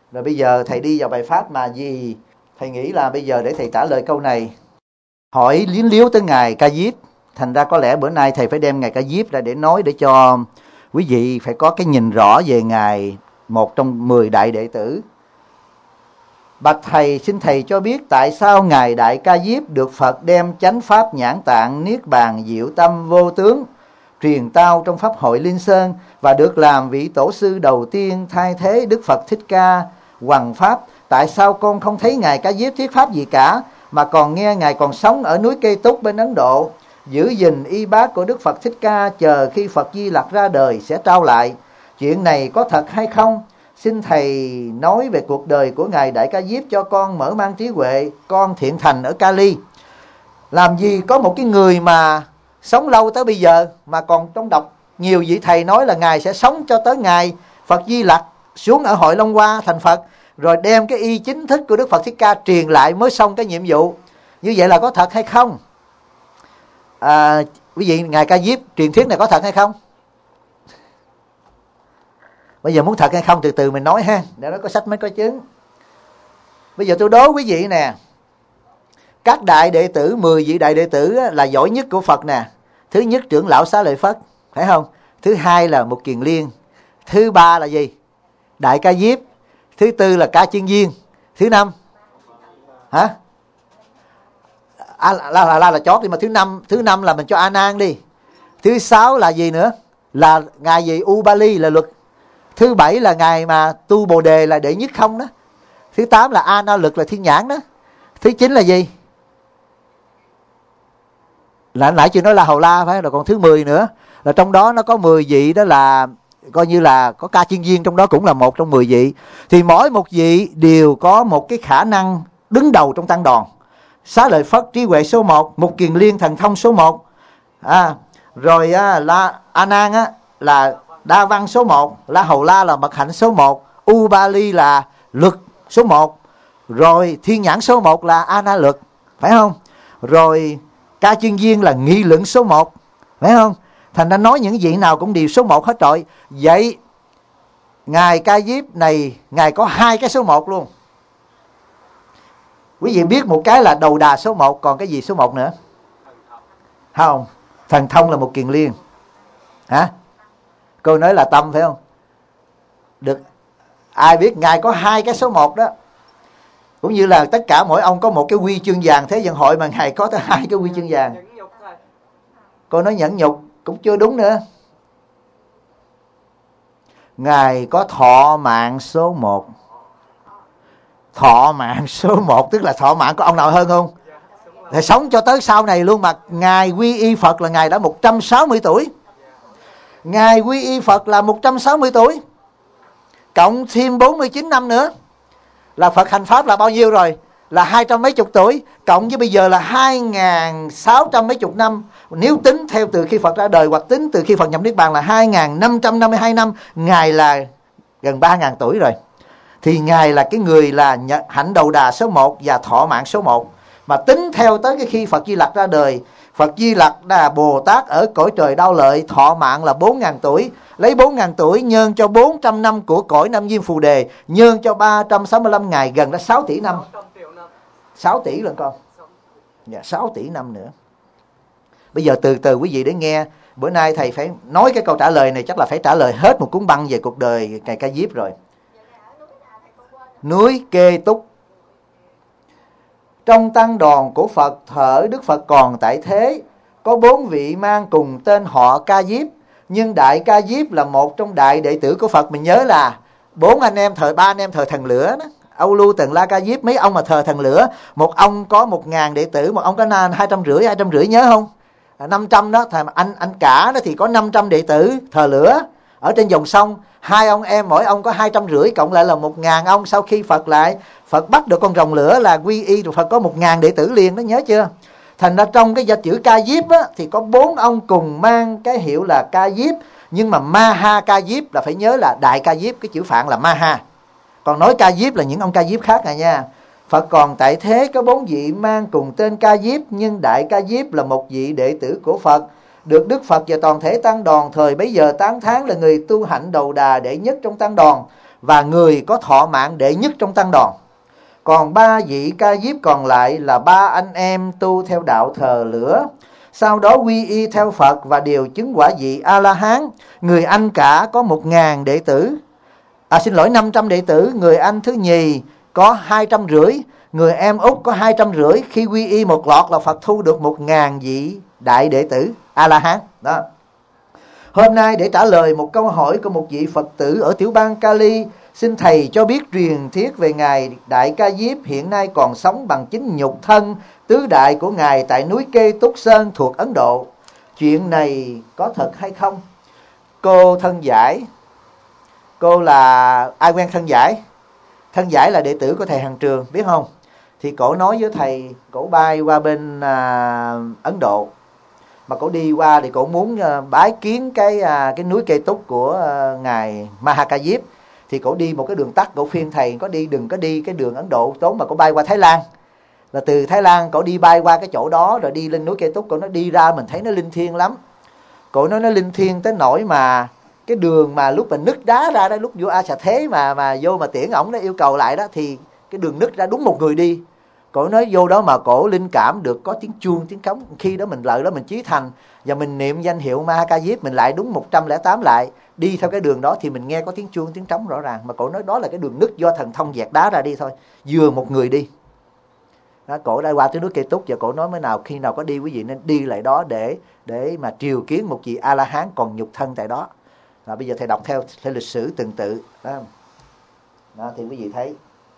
Rồi bây giờ thầy đi vào bài pháp mà gì thầy nghĩ là bây giờ để thầy trả lời câu này. Hỏi liến liếu tới Ngài Ca Diếp. Thành ra có lẽ bữa nay thầy phải đem Ngài Ca Diếp ra để nói, để cho quý vị phải có cái nhìn rõ về Ngài, một trong 10 đại đệ tử. Bạch thầy, xin thầy cho biết tại sao Ngài Đại Ca Diếp được Phật đem chánh pháp nhãn tạng niết bàn diệu tâm vô tướng truyền tao trong pháp hội Liên Sơn, và được làm vị tổ sư đầu tiên thay thế Đức Phật Thích Ca hoằng pháp? Tại sao con không thấy Ngài Ca Diếp thuyết pháp gì cả, mà còn nghe Ngài còn sống ở núi Kê Túc bên Ấn Độ, giữ gìn y bát của Đức Phật Thích Ca, chờ khi Phật Di Lặc ra đời sẽ trao lại? Chuyện này có thật hay không? Xin thầy nói về cuộc đời của Ngài Đại Ca Diếp cho con mở mang trí huệ. Con thiện thành ở Cali. Làm gì có một cái người mà sống lâu tới bây giờ, mà còn trong đọc nhiều vị thầy nói là Ngài sẽ sống cho tới ngày Phật Di Lặc xuống ở Hội Long Hoa thành Phật, rồi đem cái y chính thức của Đức Phật Thích Ca truyền lại mới xong cái nhiệm vụ. Như vậy là có thật hay không? Quý vị, Ngài Ca Diếp truyền thuyết này có thật hay không? Bây giờ muốn thật hay không từ từ mình nói ha, để nó có sách mới có chứng. Bây giờ tôi đố quý vị nè, các đại đệ tử, 10 vị đại đệ tử là giỏi nhất của Phật nè. Thứ nhất trưởng lão Xá Lợi Phất, phải không? Thứ hai là Mục Kiền Liên. Thứ ba là gì? Đại Ca Diếp. Thứ tư là Ca Chân Viên. Thứ năm hả? Là chót đi, mà thứ năm là mình cho A Nan đi. Thứ sáu là gì nữa? Là ngài gì? Ubali là luật. Thứ bảy là ngài mà tu Bồ Đề là đệ nhất không đó. Thứ 8 là A Na Lực là thiên nhãn đó. Thứ 9 là gì? Là nãy chưa nói là Hầu La phải rồi, còn thứ 10 nữa. Là trong đó nó có 10 vị, đó là coi như là có Ca Chiên Viên trong đó cũng là một trong 10 vị. Thì mỗi một vị đều có một cái khả năng đứng đầu trong tăng đoàn. Xá Lợi Phất trí huệ số 1, Mục Kiền Liên thần thông số 1. Rồi là A Nan là đa văn số 1, La Hầu La là mật hạnh số 1, Ubali là luật số 1, rồi thiên nhãn số 1 là A Na Lực, phải không? Rồi Ca Chiên Viên là nghị luận số 1, phải không? Thành ra nói những vị nào cũng đều số 1 hết trọi. Vậy Ngài Ca Diếp này, Ngài có 2 cái số 1 luôn. Quý vị biết một cái là Đầu Đà số 1, còn cái gì số 1 nữa? Không, thần thông là Một Kiền Liên. Hả? Cô nói là tâm phải không? Được. Ai biết Ngài có 2 cái số 1 đó. Cũng như là tất cả mỗi ông có một cái huy chương vàng Thế vận hội, mà Ngài có tới 2 cái huy chương vàng. Cô nói nhẫn nhục cũng chưa đúng nữa. Ngài có thọ mạng số 1. Thọ mạng số 1 tức là thọ mạng có ông nào hơn không? Thì sống cho tới sau này luôn. Mà Ngài quy y Phật là Ngài đã 160 tuổi. Ngài quy y Phật là 160 tuổi, cộng thêm 49 năm nữa là Phật hành Pháp là bao nhiêu rồi? Là 200 mấy chục tuổi, cộng với bây giờ là 2.600 mấy chục năm. Nếu tính theo từ khi Phật ra đời hoặc tính từ khi Phật nhập Niết Bàn là 2.552 năm. Ngài là gần 3.000 tuổi rồi. Thì Ngài là cái người là hạnh Đầu Đà số 1 và thọ mạng số 1. Mà tính theo tới cái khi Phật Di Lặc ra đời, Phật Di Lặc là Bồ Tát ở cõi trời Đao Lợi, thọ mạng là 4.000 tuổi. Lấy 4.000 tuổi nhân cho 400 năm của cõi Nam Diêm Phù Đề, nhân cho 365 ngày, gần đã 6 tỷ năm. 6 tỷ lần con. Dạ, 6 tỷ năm nữa. Bây giờ từ từ quý vị để nghe. Bữa nay thầy phải nói cái câu trả lời này, chắc là phải trả lời hết một cuốn băng về cuộc đời Ngài Ca Diếp rồi. Núi Kê Túc. Trong tăng đoàn của Phật thở Đức Phật còn tại thế, có 4 vị mang cùng tên họ Ca Diếp. Nhưng Đại Ca Diếp là một trong đại đệ tử của Phật. Mình nhớ là 3 anh em thờ thần lửa đó. Âu Lưu, Tần La, Ca Diếp, mấy ông mà thờ thần lửa. Một ông có 1.000 đệ tử, một ông có 250 nhớ không? 500 đó. Anh cả đó thì có 500 đệ tử thờ lửa ở trên dòng sông. 2 ông em mỗi ông có 250, cộng lại là 1.000 ông. Sau khi Phật bắt được con rồng lửa là quy y, rồi Phật có 1.000 đệ tử liền đó, nhớ chưa? Thành ra trong cái danh chữ Ca Diếp á, thì có 4 ông cùng mang cái hiệu là Ca Diếp. Nhưng mà Maha Ca Diếp là phải nhớ là Đại Ca Diếp, cái chữ Phạn là Maha. Còn nói Ca Diếp là những ông Ca Diếp khác à nha. Phật còn tại thế có 4 vị mang cùng tên Ca Diếp, nhưng Đại Ca Diếp là một vị đệ tử của Phật, được Đức Phật và toàn thể tăng đoàn thời bấy giờ tán thán là người tu hạnh Đầu Đà đệ nhất trong tăng đoàn. và người có thọ mạng đệ nhất trong tăng đoàn. Còn 3 vị Ca Diếp còn lại là 3 anh em tu theo đạo thờ lửa, sau đó quy y theo Phật và đều chứng quả vị A-la-hán. Người anh cả có 1.000 đệ tử, 500 đệ tử. Người anh thứ nhì có 250, người em út có 250. Khi quy y một lọt là Phật thu được 1.000 vị đại đệ tử A-la-hán. Đó. Hôm nay để trả lời một câu hỏi của một vị Phật tử ở tiểu bang Cali, xin thầy cho biết truyền thuyết về ngài Đại Ca Diếp hiện nay còn sống bằng chính nhục thân tứ đại của ngài tại núi Kê Túc Sơn thuộc Ấn Độ. Chuyện này có thật hay không? Cô Thân Giải, cô là ai quen Thân Giải? Thân Giải là đệ tử của thầy Hằng Trường, biết không? Thì cổ nói với thầy, cổ bay qua bên Ấn Độ, mà cổ đi qua thì cổ muốn bái kiến cái núi Kê Túc của ngài Maha Ca Diếp. Thì cổ đi một cái đường tắt, cổ khuyên thầy đừng có đi cái đường Ấn Độ tốn, mà cổ bay qua Thái Lan. Là từ Thái Lan cổ đi bay qua cái chỗ đó rồi đi lên núi Kê Túc. Cổ nói đi ra mình thấy nó linh thiêng lắm. Cổ nói nó linh thiêng tới nỗi mà cái đường mà lúc mà nứt đá ra đó, lúc vua A Xà Thế mà vô mà tiễn ổng đó, yêu cầu lại đó, thì cái đường nứt ra đúng một người đi. Cổ nói vô đó mà cổ linh cảm được có tiếng chuông, tiếng trống. Khi đó mình lợi đó mình chí thành và mình niệm danh hiệu Ma Ca Diếp, mình lại đúng 108 lại, đi theo cái đường đó thì mình nghe có tiếng chuông, tiếng trống rõ ràng. Mà cổ nói đó là cái đường nứt do thần thông dẹt đá ra đi thôi, vừa một người đi. Đó, cổ đã qua tới núi Kê Túc và cổ nói khi nào có đi quý vị nên đi lại đó để mà triều kiến một vị A-la-hán còn nhục thân tại đó. Và bây giờ thầy đọc theo lịch sử từng tự đó thì quý vị thấy.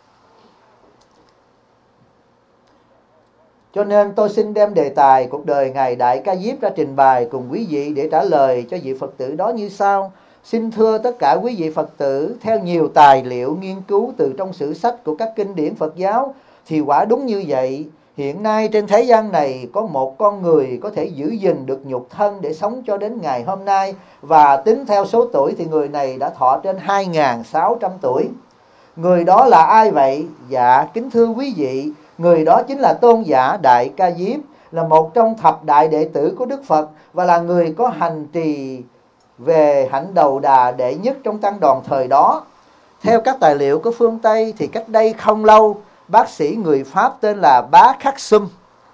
Cho nên tôi xin đem đề tài cuộc đời ngài Đại Ca Diếp ra trình bày cùng quý vị để trả lời cho vị Phật tử đó như sau. Xin thưa tất cả quý vị Phật tử, theo nhiều tài liệu nghiên cứu từ trong sử sách của các kinh điển Phật giáo thì quả đúng như vậy. Hiện nay trên thế gian này có một con người có thể giữ gìn được nhục thân để sống cho đến ngày hôm nay, và tính theo số tuổi thì người này đã thọ trên 2.600 tuổi. Người đó là ai vậy? Dạ kính thưa quý vị, người đó chính là tôn giả Đại Ca Diếp, là một trong thập đại đệ tử của Đức Phật và là người có hành trì về hạnh đầu đà đệ nhất trong tăng đoàn thời đó. Theo các tài liệu của phương Tây thì cách đây không lâu, bác sĩ người Pháp tên là Bá Khắc Sum,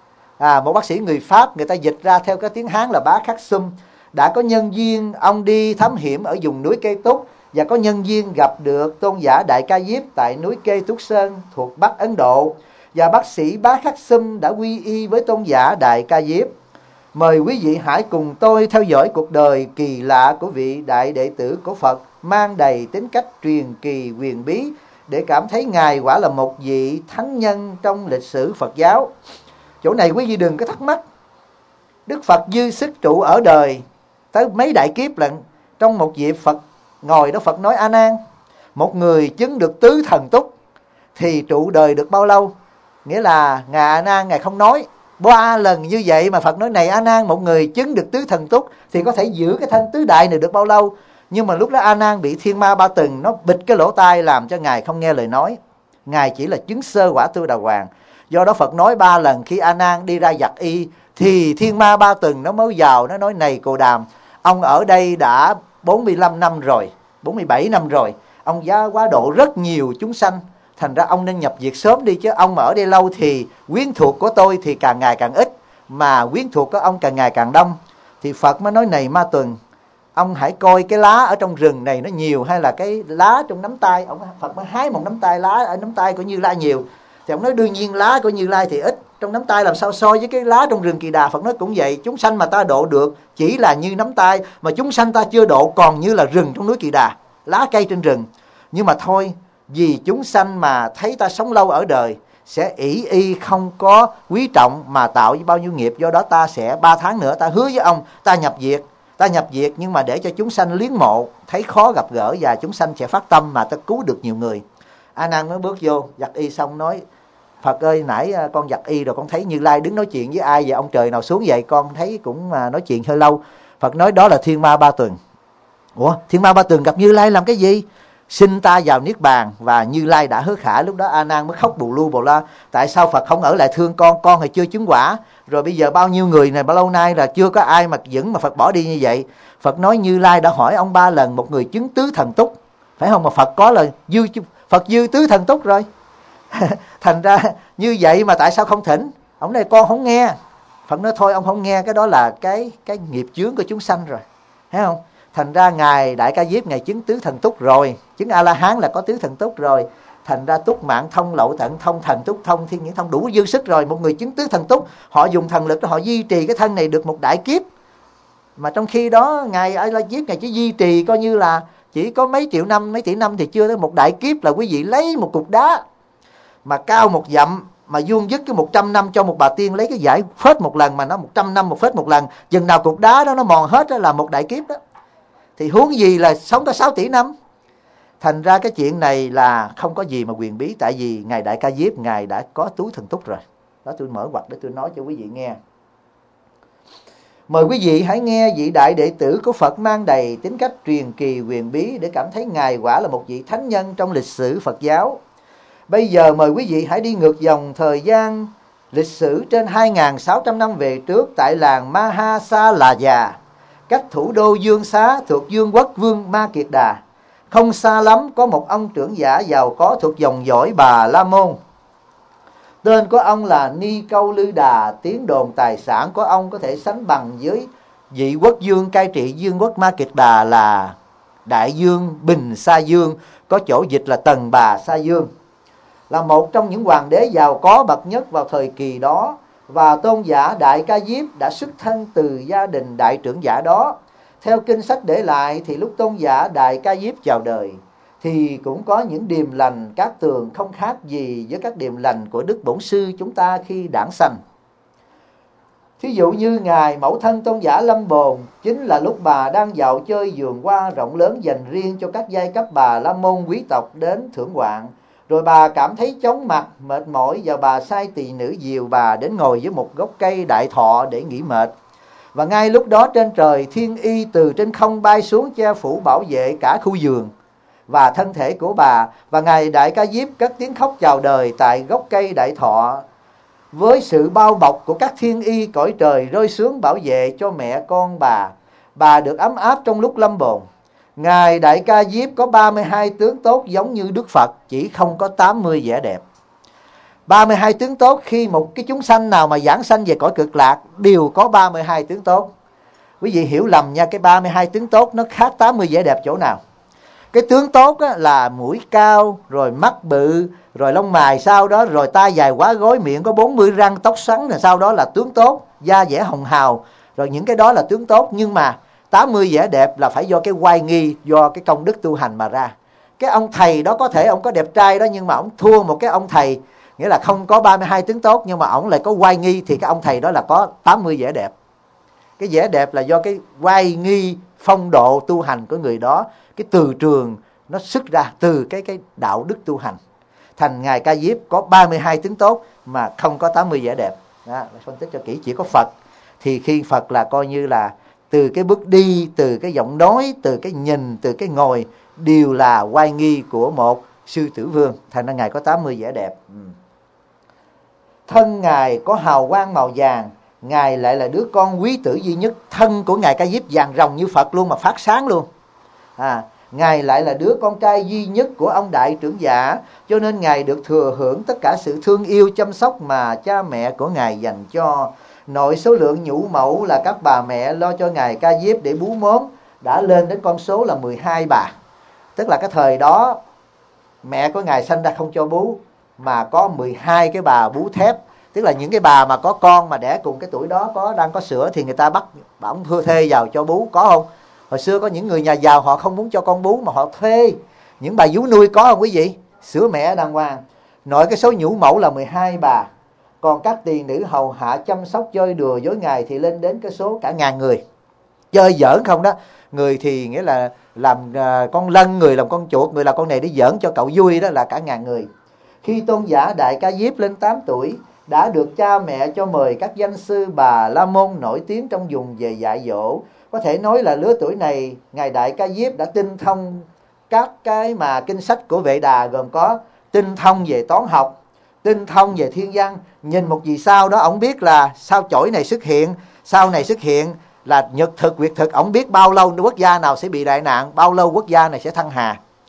một bác sĩ người Pháp, người ta dịch ra theo cái tiếng Hán là Bá Khắc Sum, đã có nhân duyên ông đi thám hiểm ở vùng núi Kê Túc và có nhân duyên gặp được tôn giả Đại Ca Diếp tại núi Kê Túc Sơn thuộc Bắc Ấn Độ, và bác sĩ Bá Khắc Sum đã quy y với tôn giả Đại Ca Diếp. Mời quý vị hãy cùng tôi theo dõi cuộc đời kỳ lạ của vị đại đệ tử của Phật, mang đầy tính cách truyền kỳ huyền bí, để cảm thấy ngài quả là một vị thánh nhân trong lịch sử Phật giáo. Chỗ này quý vị đừng có thắc mắc, Đức Phật dư sức trụ ở đời tới mấy đại kiếp lận. Trong một dịp Phật ngồi đó, Phật nói A Nan, một người chứng được tứ thần túc thì trụ đời được bao lâu? Nghĩa là ngài A Nan ngài không nói 3 lần như vậy, mà Phật nói này A Nan, một người chứng được tứ thần túc thì có thể giữ cái thân tứ đại này được bao lâu? Nhưng mà lúc đó A Nan bị thiên ma ba tuần nó bịt cái lỗ tai, làm cho ngài không nghe lời nói. Ngài chỉ là chứng sơ quả Tu Đà Hoàng. Do đó Phật nói 3 lần. Khi A Nan đi ra giặt y thì thiên ma ba tuần nó mới vào, nó nói này Cồ Đàm, ông ở đây đã 45 năm rồi, 47 năm rồi, ông giá quá độ rất nhiều chúng sanh, thành ra ông nên nhập diệt sớm đi, chứ ông mà ở đây lâu thì quyến thuộc của tôi thì càng ngày càng ít, mà quyến thuộc của ông càng ngày càng đông. Thì Phật mới nói này Ma Tuần, ông hãy coi cái lá ở trong rừng này nó nhiều hay là cái lá trong nắm tay. Phật mới hái một nắm tay lá ở nắm tay của Như Lai nhiều. Thì ông nói đương nhiên lá của Như Lai thì ít, trong nắm tay làm sao so với cái lá trong rừng Kỳ Đà. Phật nói cũng vậy, chúng sanh mà ta độ được chỉ là như nắm tay, mà chúng sanh ta chưa độ còn như là rừng trong núi Kỳ Đà, lá cây trên rừng. Nhưng mà thôi, vì chúng sanh mà thấy ta sống lâu ở đời sẽ ỷ y không có quý trọng mà tạo với bao nhiêu nghiệp. Do đó ta sẽ 3 tháng nữa ta hứa với ông ta nhập diệt, nhưng mà để cho chúng sanh liếng mộ, thấy khó gặp gỡ và chúng sanh sẽ phát tâm mà ta cứu được nhiều người. A Nan mới bước vô giặt y xong nói, Phật ơi, nãy con giặt y rồi con thấy Như Lai đứng nói chuyện với ai vậy, ông trời nào xuống vậy, con thấy cũng nói chuyện hơi lâu. Phật nói đó là thiên ma ba tuần. Ủa, thiên ma ba tuần gặp Như Lai làm cái gì? Xin ta vào niết bàn. Và Như Lai đã hứa khả. Lúc đó A Nan mới khóc bù lu bù la, tại sao Phật không ở lại thương con thì chưa chứng quả, rồi bây giờ bao nhiêu người này bao lâu nay là chưa có ai mà dẫn mà Phật bỏ đi như vậy. Phật nói Như Lai đã hỏi ông 3 lần, một người chứng tứ thần túc phải không? Mà Phật có là Phật dư tứ thần túc rồi. Thành ra như vậy mà tại sao không thỉnh? Ông này con không nghe. Phật nói thôi ông không nghe, cái đó là cái nghiệp chướng của chúng sanh rồi, thấy không? Thành ra ngài Đại Ca Diếp ngài chứng tứ thần túc rồi, chứng A La Hán là có tứ thần túc rồi. Thành ra túc mạng thông, lậu thận thông, thần túc thông, thiên nhãn thông, đủ dư sức rồi. Một người chứng tứ thần túc, họ dùng thần lực họ duy trì cái thân này được một đại kiếp. Mà trong khi đó ngài A La Diếp ngài chỉ duy trì coi như là chỉ có mấy triệu năm, mấy tỷ năm thì chưa tới một đại kiếp. Là quý vị lấy một cục đá mà cao một dặm mà vuông vức cái 100 năm cho một bà tiên lấy cái giải phết một lần, mà nó 100 năm một phết một lần, chừng nào cục đá đó nó mòn hết đó là một đại kiếp đó. Thì huống gì là sống có 6 tỷ năm. Thành ra cái chuyện này là không có gì mà quyền bí, tại vì ngài Đại Ca Diếp ngài đã có tứ thần túc rồi. Đó, tôi mở ngoặt để tôi nói cho quý vị nghe. Mời quý vị hãy nghe vị đại đệ tử của Phật mang đầy tính cách truyền kỳ huyền bí để cảm thấy ngài quả là một vị thánh nhân trong lịch sử Phật giáo. Bây giờ mời quý vị hãy đi ngược dòng thời gian lịch sử trên 2.600 năm về trước, tại làng Mahasalaya, cách thủ đô Dương Xá thuộc Dương quốc Vương Ma Kiệt Đà. Không xa lắm có một ông trưởng giả giàu có thuộc dòng dõi Bà La Môn. Tên của ông là Ni Câu Lư Đà. Tiếng đồn tài sản của ông có thể sánh bằng với vị quốc vương cai trị Dương quốc Ma Kiệt Đà là Đại Dương Bình Sa Dương, có chỗ dịch là Tần Bà Sa Dương. Là một trong những hoàng đế giàu có bậc nhất vào thời kỳ đó, và tôn giả Đại Ca Diếp đã xuất thân từ gia đình đại trưởng giả đó. Theo kinh sách để lại thì lúc tôn giả Đại Ca Diếp chào đời thì cũng có những điềm lành cát tường không khác gì với các điềm lành của Đức Bổn Sư chúng ta khi đản sanh. Thí dụ như ngài mẫu thân tôn giả Lâm Bồn, chính là lúc bà đang dạo chơi vườn hoa rộng lớn dành riêng cho các giai cấp Bà La Môn quý tộc đến thưởng ngoạn. Rồi bà cảm thấy chóng mặt, mệt mỏi, và bà sai tỳ nữ dìu bà đến ngồi dưới một gốc cây đại thọ để nghỉ mệt. Và ngay lúc đó trên trời, thiên y từ trên không bay xuống che phủ bảo vệ cả khu vườn và thân thể của bà. Và ngài Đại Ca Diếp cất tiếng khóc chào đời tại gốc cây đại thọ. Với sự bao bọc của các thiên y, cõi trời rơi xuống bảo vệ cho mẹ con bà. Bà được ấm áp trong lúc lâm bồn. Ngài Đại Ca Diếp có 32 tướng tốt giống như Đức Phật, chỉ không có 80 vẻ đẹp. 32 tướng tốt, khi một cái chúng sanh nào mà giảng sanh về cõi cực lạc đều có 32 tướng tốt. Quý vị hiểu lầm nha, cái 32 tướng tốt nó khác 80 vẻ đẹp chỗ nào. Cái tướng tốt á, là mũi cao, rồi mắt bự, rồi lông mày sau đó, rồi tai dài quá gối, miệng có 40 răng, tóc xoắn, rồi sau đó là tướng tốt, da dẻ hồng hào, rồi những cái đó là tướng tốt. Nhưng mà 80 vẻ đẹp là phải do cái oai nghi, do cái công đức tu hành mà ra. Cái ông thầy đó có thể ông có đẹp trai đó, nhưng mà ông thua một cái ông thầy, nghĩa là không có 32 tướng tốt nhưng mà ông lại có oai nghi, thì cái ông thầy đó là có 80 vẻ đẹp. Cái vẻ đẹp là do cái oai nghi phong độ tu hành của người đó, cái từ trường nó xuất ra từ cái đạo đức tu hành. Thành ngài Ca Diếp có 32 tướng tốt mà không có 80 vẻ đẹp. Đó, phân tích cho kỹ. Chỉ có Phật thì khi Phật là coi như là từ cái bước đi, từ cái giọng nói, từ cái nhìn, từ cái ngồi đều là oai nghi của một sư tử vương. Thành ra ngài có 80 vẻ đẹp. Thân ngài có hào quang màu vàng, ngài lại là đứa con quý tử duy nhất. Thân của ngài Ca Diếp vàng ròng như Phật luôn mà phát sáng luôn. Ngài lại là đứa con trai duy nhất của ông đại trưởng giả, cho nên ngài được thừa hưởng tất cả sự thương yêu chăm sóc mà cha mẹ của ngài dành cho. Nội số lượng nhũ mẫu là các bà mẹ lo cho ngài Ca Diếp để bú mớm đã lên đến con số là 12 bà. Tức là cái thời đó mẹ của ngài sanh ra không cho bú, mà có 12 cái bà bú thép. Tức là những cái bà mà có con mà đẻ cùng cái tuổi đó đang có sữa thì người ta bắt ông thưa thê vào cho bú, có không? Hồi xưa có những người nhà giàu họ không muốn cho con bú mà họ thuê những bà vú nuôi, có không quý vị? Sữa mẹ đàng hoàng. Nội cái số nhũ mẫu là 12 bà. Còn các tỳ nữ hầu hạ chăm sóc chơi đùa với ngài thì lên đến cái số cả ngàn người. Chơi giỡn không đó. Người thì nghĩa là làm con lân, người làm con chuột, người làm con này để giỡn cho cậu vui, đó là cả ngàn người. Khi tôn giả Đại Ca Diếp lên 8 tuổi, đã được cha mẹ cho mời các danh sư Bà La Môn nổi tiếng trong vùng về dạy dỗ. Có thể nói là lứa tuổi này, ngài Đại Ca Diếp đã tinh thông các cái mà kinh sách của Vệ Đà, gồm có tinh thông về toán học, tinh thông về thiên văn. Nhìn một vì sao đó, ổng biết là sao chổi này xuất hiện, sau này xuất hiện là nhật thực, nguyệt thực. Ổng biết bao lâu quốc gia nào sẽ bị đại nạn, bao lâu quốc gia này sẽ thăng hà.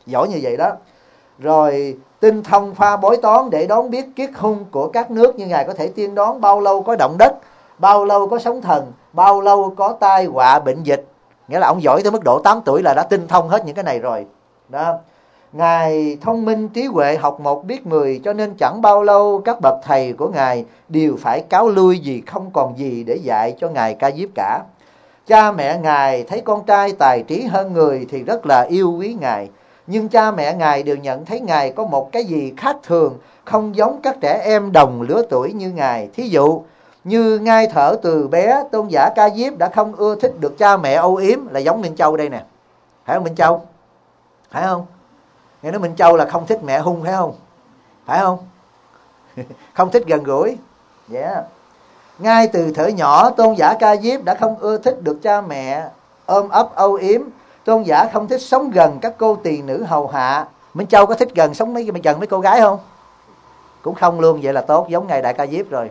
giỏi như vậy đó. Rồi tinh thông pha bói toán để đoán biết kiết hung của các nước, như Ngài có thể tiên đoán bao lâu có động đất, bao lâu có sóng thần, bao lâu có tai họa bệnh dịch. Nghĩa là ông giỏi tới mức độ 8 tuổi là đã tinh thông hết những cái này rồi đó. Ngài thông minh trí huệ, học 1 biết 10, cho nên chẳng bao lâu các bậc thầy của Ngài đều phải cáo lui vì không còn gì để dạy cho Ngài Ca Diếp cả. Cha mẹ Ngài thấy con trai tài trí hơn người thì rất là yêu quý Ngài, nhưng cha mẹ Ngài đều nhận thấy Ngài có một cái gì khác thường, không giống các trẻ em đồng lứa tuổi như Ngài. Thí dụ như Ngài thở từ bé, tôn giả Ca Diếp đã không ưa thích được cha mẹ âu yếm, là giống Minh Châu đây nè. Phải không Minh Châu? Phải không? Nghe nói Minh Châu là không thích mẹ hung, phải không? Phải không? Không thích gần gũi. Yeah. Ngay từ thuở nhỏ, tôn giả Ca Diếp đã không ưa thích được cha mẹ ôm ấp âu yếm. Tôn giả không thích sống gần các cô tỳ nữ hầu hạ. Minh Châu có thích sống gần mấy cô gái không? Cũng không luôn. Vậy là tốt, giống Ngài Đại Ca Diếp rồi.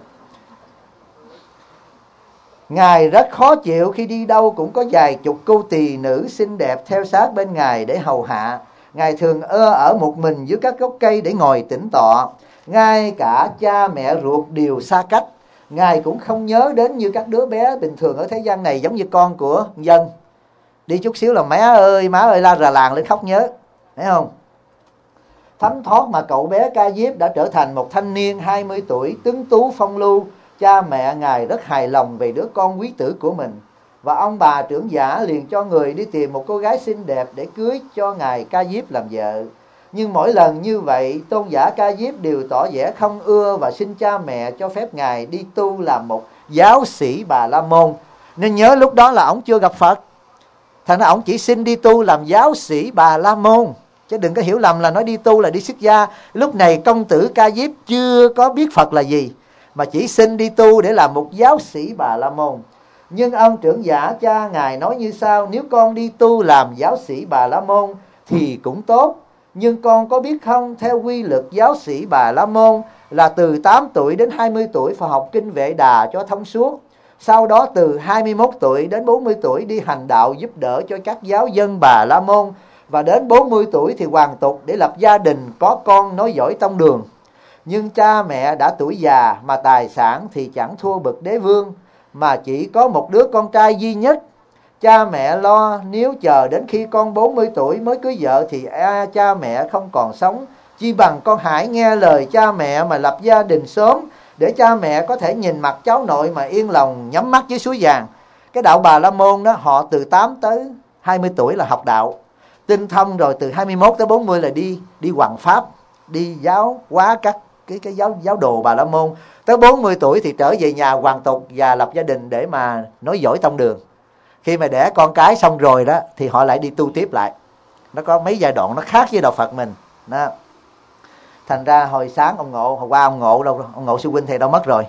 Ngài rất khó chịu khi đi đâu cũng có vài chục cô tỳ nữ xinh đẹp theo sát bên Ngài để hầu hạ. Ngài thường ở một mình dưới các gốc cây để ngồi tĩnh tọa. Ngay cả cha mẹ ruột đều xa cách. Ngài cũng không nhớ đến như các đứa bé bình thường ở thế gian này, giống như con của dân. Đi chút xíu là má ơi la rà làng lên khóc nhớ. Thấy không? Thấm thoát mà cậu bé Ca Diếp đã trở thành một thanh niên 20 tuổi, tuấn tú phong lưu. Cha mẹ Ngài rất hài lòng về đứa con quý tử của mình. Và ông bà trưởng giả liền cho người đi tìm một cô gái xinh đẹp để cưới cho Ngài Ca Diếp làm vợ. Nhưng mỗi lần như vậy, tôn giả Ca Diếp đều tỏ vẻ không ưa và xin cha mẹ cho phép Ngài đi tu làm một giáo sĩ Bà La Môn. Nên nhớ lúc đó là ông chưa gặp Phật, thành ra ông chỉ xin đi tu làm giáo sĩ Bà La Môn. Chứ đừng có hiểu lầm là nói đi tu là đi xuất gia. Lúc này công tử Ca Diếp chưa có biết Phật là gì, mà chỉ xin đi tu để làm một giáo sĩ Bà La Môn. Nhưng ông trưởng giả cha Ngài nói như sau: nếu con đi tu làm giáo sĩ Bà La Môn thì cũng tốt, nhưng con có biết không, theo quy luật giáo sĩ Bà La Môn là từ 8 tuổi đến 20 tuổi phải học kinh Vệ Đà cho thông suốt. Sau đó từ 21 tuổi đến 40 tuổi đi hành đạo giúp đỡ cho các giáo dân Bà La Môn. Và đến 40 tuổi thì hoàn tục để lập gia đình, có con nối dõi tông đường. Nhưng cha mẹ đã tuổi già mà tài sản thì chẳng thua bậc đế vương, mà chỉ có một đứa con trai duy nhất. Cha mẹ lo nếu chờ đến khi con 40 tuổi mới cưới vợ thì cha mẹ không còn sống. Chi bằng con hãy nghe lời cha mẹ mà lập gia đình sớm, để cha mẹ có thể nhìn mặt cháu nội mà yên lòng nhắm mắt dưới suối vàng. Cái đạo Bà La Môn đó, họ từ 8 tới 20 tuổi là học đạo tinh thông rồi, từ 21 tới 40 là đi hoằng pháp, đi giáo hóa các cái giáo đồ Bà La Môn. Tới 40 tuổi thì trở về nhà hoàn tục và lập gia đình để mà nối dõi tông đường. Khi mà đẻ con cái xong rồi đó thì họ lại đi tu tiếp lại. Nó có mấy giai đoạn nó khác với đạo Phật mình đó. Thành ra hồi sáng ông Ngộ, hồi qua ông Ngộ đâu, ông Ngộ sư huynh thầy đâu mất rồi.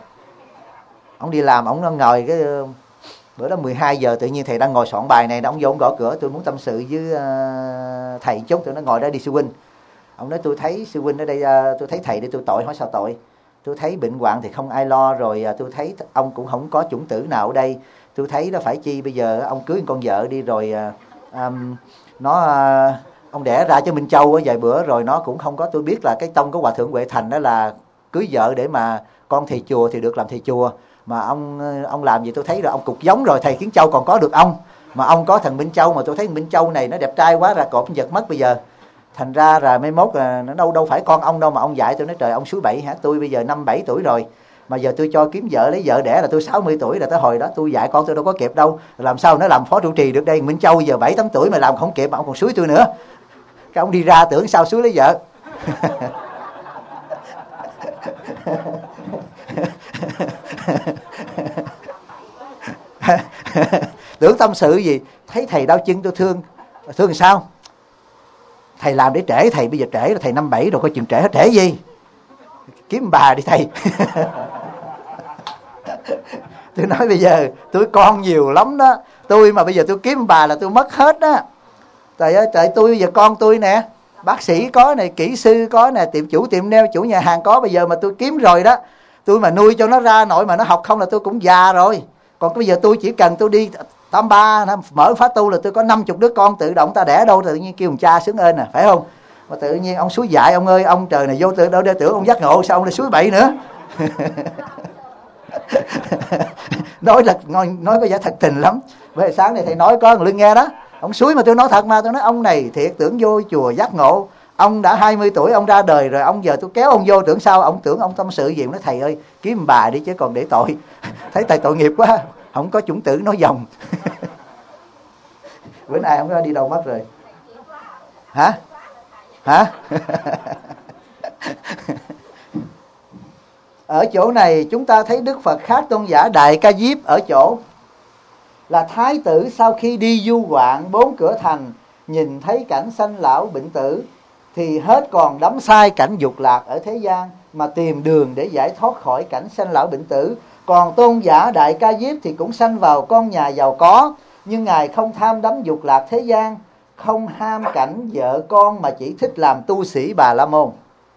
Ông đi làm, ông ngồi cái bữa đó 12 giờ tự nhiên thầy đang ngồi soạn bài này, ông vô ông gõ cửa: tôi muốn tâm sự với thầy chút. Tôi nó ngồi đó đi sư huynh. Ông nói: tôi thấy sư huynh ở đây, tôi thấy thầy để tôi tội. Hỏi sao tội? Tôi thấy bệnh hoạn thì không ai lo rồi, tôi thấy ông cũng không có chủng tử nào ở đây. Tôi thấy nó phải chi bây giờ ông cưới con vợ đi rồi ông đẻ ra cho Minh Châu vài bữa rồi nó cũng không có. Tôi biết là cái tông của Hòa Thượng Huệ Thành đó là cưới vợ để mà con thầy chùa thì được làm thầy chùa, mà ông làm gì tôi thấy rồi ông cục giống rồi. Thầy Kiến Châu còn có được ông, mà ông có thằng Minh Châu, mà tôi thấy Minh Châu này nó đẹp trai quá, ra cột giật mất bây giờ. Thành ra là mai mốt là nó đâu phải con ông đâu mà ông dạy. Tôi nói trời, ông suối bậy hả? Tôi bây giờ 5-7 tuổi rồi, mà giờ tôi cho kiếm vợ lấy vợ đẻ là tôi 60 tuổi rồi. Tới hồi đó tôi dạy con tôi đâu có kịp đâu, làm sao nó làm phó trụ trì được đây. Minh Châu giờ 7-8 tuổi mà làm không kịp, mà ông còn suối tôi nữa. Cái ông đi ra tưởng sao suối lấy vợ. Tưởng tâm sự gì, thấy thầy đau chân tôi thương. Thương sao? Thầy làm để trễ, thầy bây giờ trễ rồi, thầy 57 rồi, coi chừng trễ hết. Trễ gì? Kiếm bà đi thầy. Tôi nói bây giờ tôi con nhiều lắm đó, tôi mà bây giờ tôi kiếm bà là tôi mất hết đó. Trời ơi trời, tôi bây giờ con tôi nè, bác sĩ có nè, kỹ sư có nè, tiệm chủ tiệm nail, chủ nhà hàng có. Bây giờ mà tôi kiếm rồi đó, tôi mà nuôi cho nó ra nội mà nó học không là tôi cũng già rồi. Còn bây giờ tôi chỉ cần tôi đi 83 mở phá tu là tôi có 50 đứa con tự động ta đẻ đâu, tự nhiên kêu cha sướng ơn à, phải không? Mà tự nhiên ông suối dại, ông ơi ông trời này vô tưởng đâu để tưởng ông giác ngộ, sao ông lại suối bậy nữa. nói có vẻ thật tình lắm. Với sáng này thầy nói có người nghe đó, ông suối mà tôi nói thật mà, tôi nói ông này thiệt tưởng vô chùa giác ngộ, ông đã 20 tuổi ông ra đời rồi, ông giờ tôi kéo ông vô tưởng sao, ông tưởng ông tâm sự gì. Nói thầy ơi kiếm bà đi chứ còn để tội. Thấy thầy tội nghiệp quá, không có chủng tử nói dòng. Bữa nay ông ra đi đâu mất rồi hả? Ở chỗ này chúng ta thấy Đức Phật khác tôn giả Đại Ca Diếp ở chỗ là thái tử sau khi đi du ngoạn 4 cửa thành, nhìn thấy cảnh sanh lão bệnh tử thì hết còn đắm say cảnh dục lạc ở thế gian mà tìm đường để giải thoát khỏi cảnh sanh lão bệnh tử. Còn tôn giả Đại Ca Diếp thì cũng sanh vào con nhà giàu có, nhưng ngài không tham đắm dục lạc thế gian, không ham cảnh vợ con, mà chỉ thích làm tu sĩ Bà La Môn.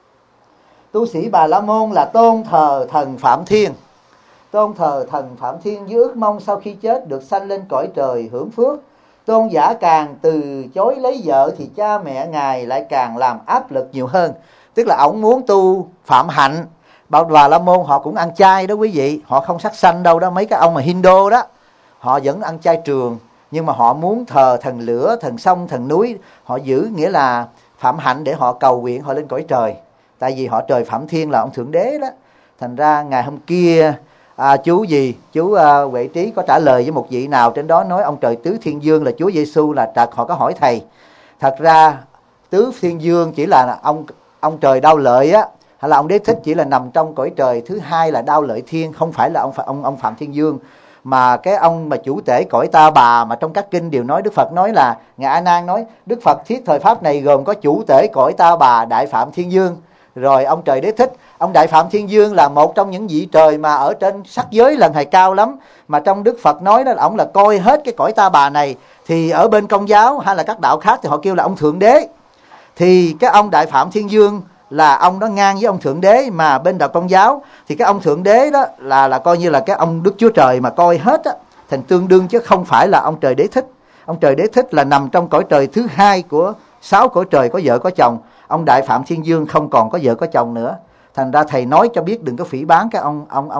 Tu sĩ Bà La Môn là tôn thờ thần Phạm Thiên. Tôn thờ thần Phạm Thiên với ước mong sau khi chết được sanh lên cõi trời hưởng phước. Tôn giả càng từ chối lấy vợ thì cha mẹ ngài lại càng làm áp lực nhiều hơn. Tức là ổng muốn tu phạm hạnh. Bà La Môn họ cũng ăn chay đó quý vị, họ không sát sanh đâu đó. Mấy cái ông mà Hindu đó, họ vẫn ăn chay trường, nhưng mà họ muốn thờ thần lửa, thần sông, thần núi. Họ giữ nghĩa là phạm hạnh để họ cầu nguyện họ lên cõi trời. Tại vì họ trời Phạm Thiên là ông Thượng Đế đó. Thành ra ngày hôm kia chú Huệ Trí có trả lời với một vị nào trên đó, nói ông trời Tứ Thiên Dương là Chúa Giêsu là trật. Họ có hỏi thầy, thật ra Tứ Thiên Dương chỉ là ông trời Đao Lợi á, hay là ông Đế Thích chỉ là nằm trong cõi trời thứ hai là Đao Lợi Thiên, không phải là ông Phạm Thiên Dương. Mà cái ông mà chủ tể cõi Ta Bà mà trong các kinh đều nói, Đức Phật nói là, ngài A Nan nói Đức Phật thiết thời pháp này gồm có chủ tể cõi Ta Bà Đại Phạm Thiên Dương, rồi ông trời Đế Thích. Ông Đại Phạm Thiên Dương là một trong những vị trời mà ở trên sắc giới lần này cao lắm, mà trong Đức Phật nói đó, ông là coi hết cái cõi Ta Bà này. Thì ở bên Công giáo hay là các đạo khác thì họ kêu là ông Thượng Đế. Thì cái ông Đại Phạm Thiên Dương là ông đó ngang với ông Thượng Đế. Mà bên đạo Công giáo thì cái ông Thượng Đế đó là coi như là cái ông Đức Chúa Trời mà coi hết á, thành tương đương chứ không phải là ông trời Đế Thích. Ông trời Đế Thích là nằm trong cõi trời thứ hai của 6 cõi trời có vợ có chồng. Ông Đại Phạm Thiên Dương không còn có vợ có chồng nữa. Thành ra thầy nói cho biết đừng có phỉ báng cái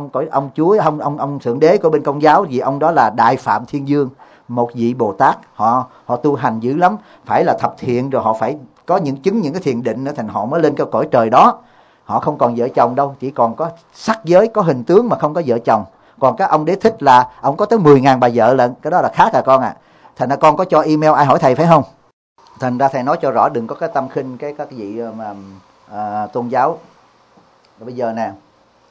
ông Thượng Đế của bên Công giáo, vì ông đó là Đại Phạm Thiên Dương, một vị Bồ Tát. Họ tu hành dữ lắm, phải là thập thiện rồi họ phải có những cái thiền định nữa, thành họ mới lên cái cõi trời đó. Họ không còn vợ chồng đâu, chỉ còn có sắc giới, có hình tướng mà không có vợ chồng. Còn các ông Đế Thích là ông có tới 10.000 bà vợ lận, cái đó là khác à con à. Thành ra con có cho email ai hỏi thầy phải không? Thành ra thầy nói cho rõ, đừng có cái tâm khinh các vị mà tôn giáo. Rồi bây giờ nè,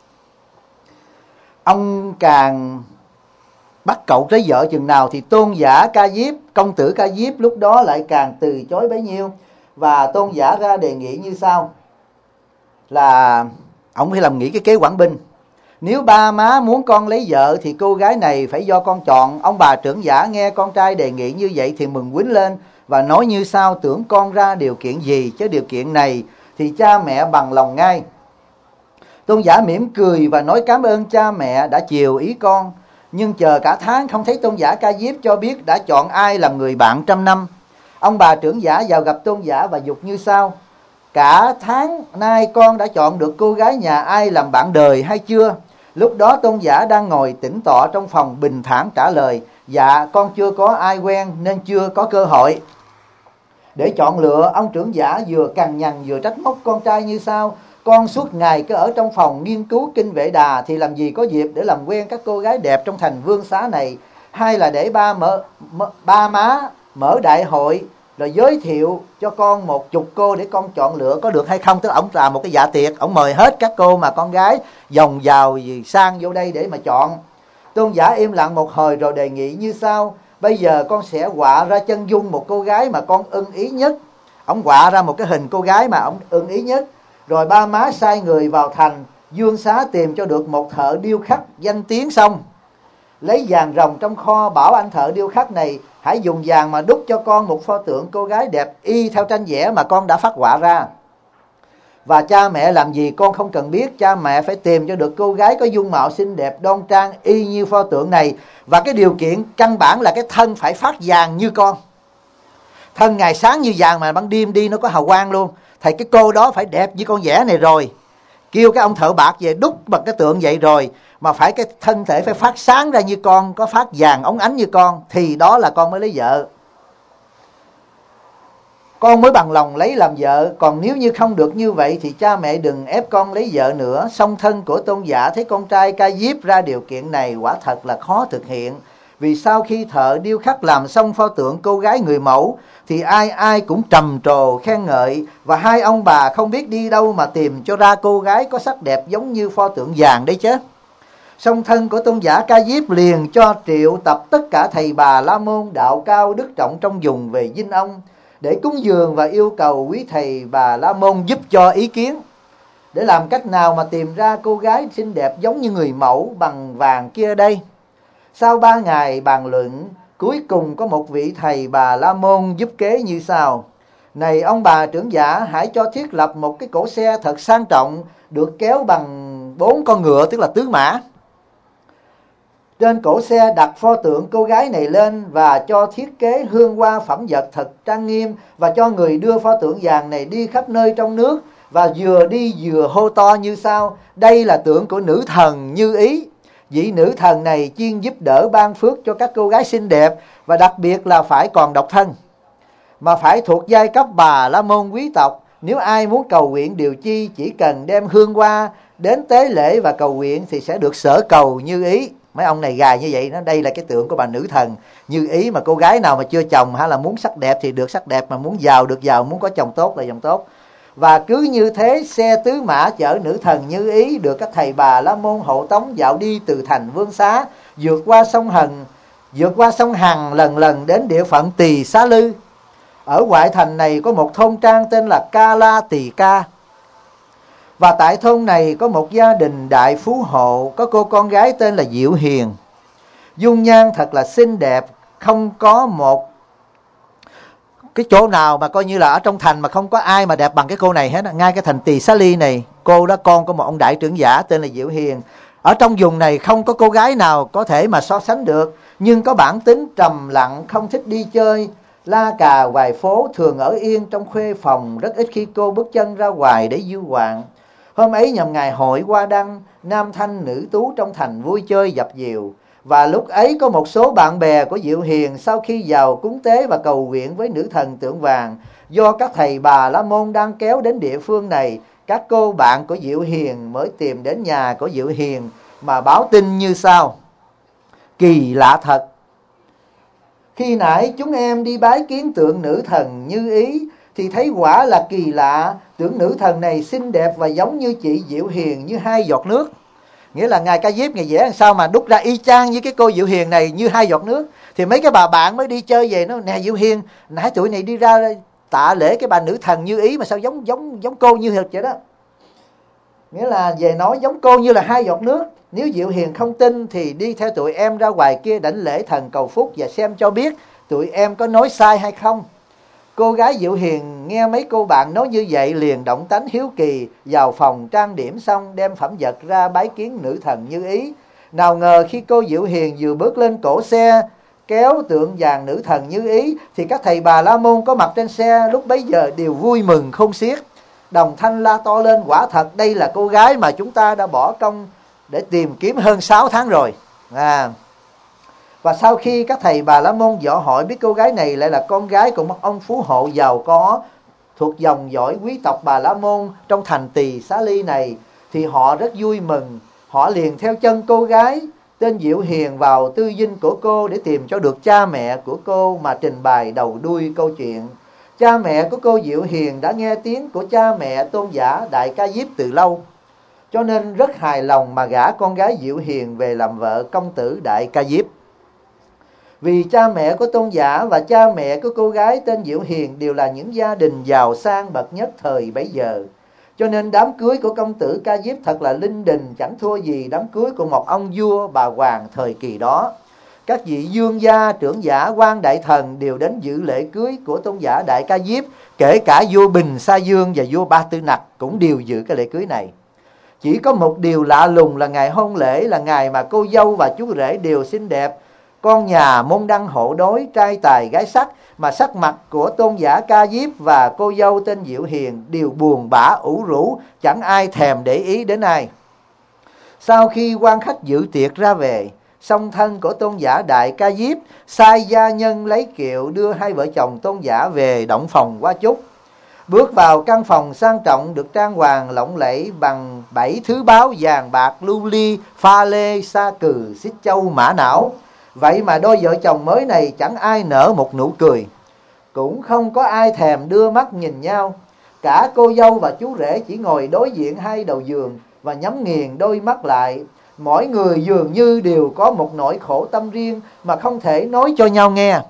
ông càng bắt cậu lấy vợ chừng nào thì tôn giả Ca Diếp, công tử Ca Diếp lúc đó lại càng từ chối bấy nhiêu. Và tôn giả ra đề nghị như sau, là ông phải làm nghĩ cái kế quản binh. Nếu ba má muốn con lấy vợ thì cô gái này phải do con chọn. Ông bà trưởng giả nghe con trai đề nghị như vậy thì mừng quýnh lên và nói như sau: tưởng con ra điều kiện gì, chứ điều kiện này thì cha mẹ bằng lòng ngay. Tôn giả mỉm cười và nói cảm ơn cha mẹ đã chiều ý con. Nhưng chờ cả tháng không thấy tôn giả Ca Diếp cho biết đã chọn ai làm người bạn trăm năm. Ông bà trưởng giả vào gặp tôn giả và dục như sau: cả tháng nay con đã chọn được cô gái nhà ai làm bạn đời hay chưa? Lúc đó tôn giả đang ngồi tĩnh tọa trong phòng bình thản trả lời: dạ con chưa có ai quen nên chưa có cơ hội. Để chọn lựa, ông trưởng giả vừa cằn nhằn vừa trách móc con trai như sau: con suốt ngày cứ ở trong phòng nghiên cứu kinh Vệ Đà thì làm gì có dịp để làm quen các cô gái đẹp trong thành Vương Xá này. Hay là để ba má mở đại hội rồi giới thiệu cho con 10 cô để con chọn lựa có được hay không? Tức là ông làm một cái dạ tiệc, ông mời hết các cô mà con gái dòng giàu gì sang vô đây để mà chọn. Tôn giả im lặng một hồi rồi đề nghị như sau: bây giờ con sẽ họa ra chân dung một cô gái mà con ưng ý nhất. Ông họa ra một cái hình cô gái mà ông ưng ý nhất. Rồi ba má sai người vào thành Vương Xá tìm cho được một thợ điêu khắc danh tiếng, xong lấy vàng ròng trong kho, bảo anh thợ điêu khắc này hãy dùng vàng mà đúc cho con một pho tượng cô gái đẹp y theo tranh vẽ mà con đã phát họa ra. Và cha mẹ làm gì con không cần biết, cha mẹ phải tìm cho được cô gái có dung mạo xinh đẹp đoan trang y như pho tượng này. Và cái điều kiện căn bản là cái thân phải phát vàng như con. Thân ngày sáng như vàng mà ban đêm đi nó có hào quang luôn. thầy cái cô đó phải đẹp như con vẽ này rồi. Kêu cái ông thợ bạc về đúc bằng cái tượng vậy rồi, mà phải cái thân thể phải phát sáng ra như con, có phát vàng óng ánh như con, thì đó là con mới lấy vợ. Con mới bằng lòng lấy làm vợ. Còn nếu như không được như vậy thì cha mẹ đừng ép con lấy vợ nữa. Song thân của Tôn Giả thấy con trai Ca Diếp ra điều kiện này quả thật là khó thực hiện. Vì sau khi thợ điêu khắc làm xong pho tượng cô gái người mẫu thì ai ai cũng trầm trồ khen ngợi, và hai ông bà không biết đi đâu mà tìm cho ra cô gái có sắc đẹp giống như pho tượng vàng đấy chứ. Song thân của Tôn Giả Ca Diếp liền cho triệu tập tất cả thầy bà la môn đạo cao đức trọng trong vùng về dinh ông, để cúng dường và yêu cầu quý thầy bà la môn giúp cho ý kiến, để làm cách nào mà tìm ra cô gái xinh đẹp giống như người mẫu bằng vàng kia đây. Sau 3 ngày bàn luận, cuối cùng có một vị thầy bà la môn giúp kế như sau: này ông bà trưởng giả, hãy cho thiết lập một cái cỗ xe thật sang trọng, được kéo bằng 4 con ngựa, tức là tứ mã. Trên cỗ xe đặt pho tượng cô gái này lên, và cho thiết kế hương hoa phẩm vật thật trang nghiêm, và cho người đưa pho tượng vàng này đi khắp nơi trong nước, và vừa đi vừa hô to như sau: đây là tượng của nữ thần Như Ý. Vị nữ thần này chuyên giúp đỡ ban phước cho các cô gái xinh đẹp, và đặc biệt là phải còn độc thân, mà phải thuộc giai cấp bà la môn quý tộc. Nếu ai muốn cầu nguyện điều chi, chỉ cần đem hương hoa đến tế lễ và cầu nguyện thì sẽ được sở cầu như ý. Mấy ông này gài như vậy đó, đây là cái tượng của bà nữ thần Như Ý. Mà cô gái nào mà chưa chồng hay là muốn sắc đẹp thì được sắc đẹp, mà muốn giàu được giàu, muốn có chồng tốt là chồng tốt. Và cứ như thế, xe tứ mã chở nữ thần Như Ý được các thầy bà la môn hộ tống dạo đi từ thành Vương Xá, vượt qua sông Hằng, lần lần đến địa phận Tỳ Xá Lư. Ở ngoại thành này có một thôn trang tên là Ca La Tỳ Ca, và tại thôn này có một gia đình đại phú hộ, có cô con gái tên là Diệu Hiền. Dung nhan thật là xinh đẹp, không có một cái chỗ nào mà coi như là ở trong thành mà không có ai mà đẹp bằng cái cô này hết. Ngay cái thành Tỳ Xá Ly này, cô đó con của một ông đại trưởng giả tên là Diệu Hiền. Ở trong vùng này không có cô gái nào có thể mà so sánh được, nhưng có bản tính trầm lặng, không thích đi chơi la cà ngoài phố, thường ở yên trong khuê phòng, rất ít khi cô bước chân ra ngoài để du ngoạn. Hôm ấy nhằm ngày hội Hoa Đăng, nam thanh nữ tú trong thành vui chơi dập dìu, và lúc ấy có một số bạn bè của Diệu Hiền sau khi vào cúng tế và cầu nguyện với nữ thần tượng vàng do các thầy bà la môn đang kéo đến địa phương này, các cô bạn của Diệu Hiền mới tìm đến nhà của Diệu Hiền mà báo tin như sau: kỳ lạ thật, khi nãy chúng em đi bái kiến tượng nữ thần Như Ý thì thấy quả là kỳ lạ. Tượng nữ thần này xinh đẹp và giống như chị Diệu Hiền như 2 giọt nước. Nghĩa là ngài Ca Diếp ngài vẽ làm sao mà đúc ra y chang với cái cô Diệu Hiền này như 2 giọt nước. Thì mấy cái bà bạn mới đi chơi về nó: nè Diệu Hiền, nãy tụi này đi ra tạ lễ cái bà nữ thần Như Ý mà sao giống cô như thật vậy đó. Nghĩa là về nói giống cô như là 2 giọt nước. Nếu Diệu Hiền không tin thì đi theo tụi em ra ngoài kia đảnh lễ thần cầu phúc và xem cho biết tụi em có nói sai hay không. Cô gái Diệu Hiền nghe mấy cô bạn nói như vậy liền động tánh hiếu kỳ, vào phòng trang điểm xong đem phẩm vật ra bái kiến nữ thần Như Ý. Nào ngờ khi cô Diệu Hiền vừa bước lên cổ xe kéo tượng vàng nữ thần Như Ý thì các thầy bà la môn có mặt trên xe lúc bấy giờ đều vui mừng khôn xiết, đồng thanh la to lên: quả thật đây là cô gái mà chúng ta đã bỏ công để tìm kiếm hơn 6 tháng rồi. Và sau khi các thầy bà la môn dò hỏi biết cô gái này lại là con gái của một ông phú hộ giàu có thuộc dòng dõi quý tộc bà la môn trong thành Tỳ Xá Ly này, thì họ rất vui mừng. Họ liền theo chân cô gái tên Diệu Hiền vào tư dinh của cô để tìm cho được cha mẹ của cô mà trình bày đầu đuôi câu chuyện. Cha mẹ của cô Diệu Hiền đã nghe tiếng của cha mẹ Tôn Giả Đại Ca Diếp từ lâu, cho nên rất hài lòng mà gả con gái Diệu Hiền về làm vợ công tử Đại Ca Diếp. Vì cha mẹ của Tôn Giả và cha mẹ của cô gái tên Diệu Hiền đều là những gia đình giàu sang bậc nhất thời bấy giờ, cho nên đám cưới của công tử Ca Diếp thật là linh đình, chẳng thua gì đám cưới của một ông vua bà hoàng thời kỳ đó. Các vị vương gia, trưởng giả, quan đại thần đều đến dự lễ cưới của Tôn Giả Đại Ca Diếp, kể cả vua Bình Sa Dương và vua Ba Tư Nặc cũng đều dự cái lễ cưới này. Chỉ có một điều lạ lùng là ngày hôn lễ là ngày mà cô dâu và chú rể đều xinh đẹp, con nhà môn đăng hộ đối, trai tài gái sắc, mà sắc mặt của tôn giả Ca Diếp và cô dâu tên Diệu Hiền đều buồn bã ủ rũ, chẳng ai thèm để ý đến ai. Sau khi quan khách dự tiệc ra về, song thân của tôn giả Đại Ca Diếp sai gia nhân lấy kiệu đưa hai vợ chồng tôn giả về động phòng Hoa Chúc. Bước vào căn phòng sang trọng được trang hoàng lộng lẫy bằng 7 thứ báu vàng bạc, lưu ly, pha lê, sa cừ, xích châu, mã não. Vậy mà đôi vợ chồng mới này chẳng ai nở một nụ cười, cũng không có ai thèm đưa mắt nhìn nhau. Cả cô dâu và chú rể chỉ ngồi đối diện hai đầu giường và nhắm nghiền đôi mắt lại. Mỗi người dường như đều có một nỗi khổ tâm riêng mà không thể nói cho nhau nghe.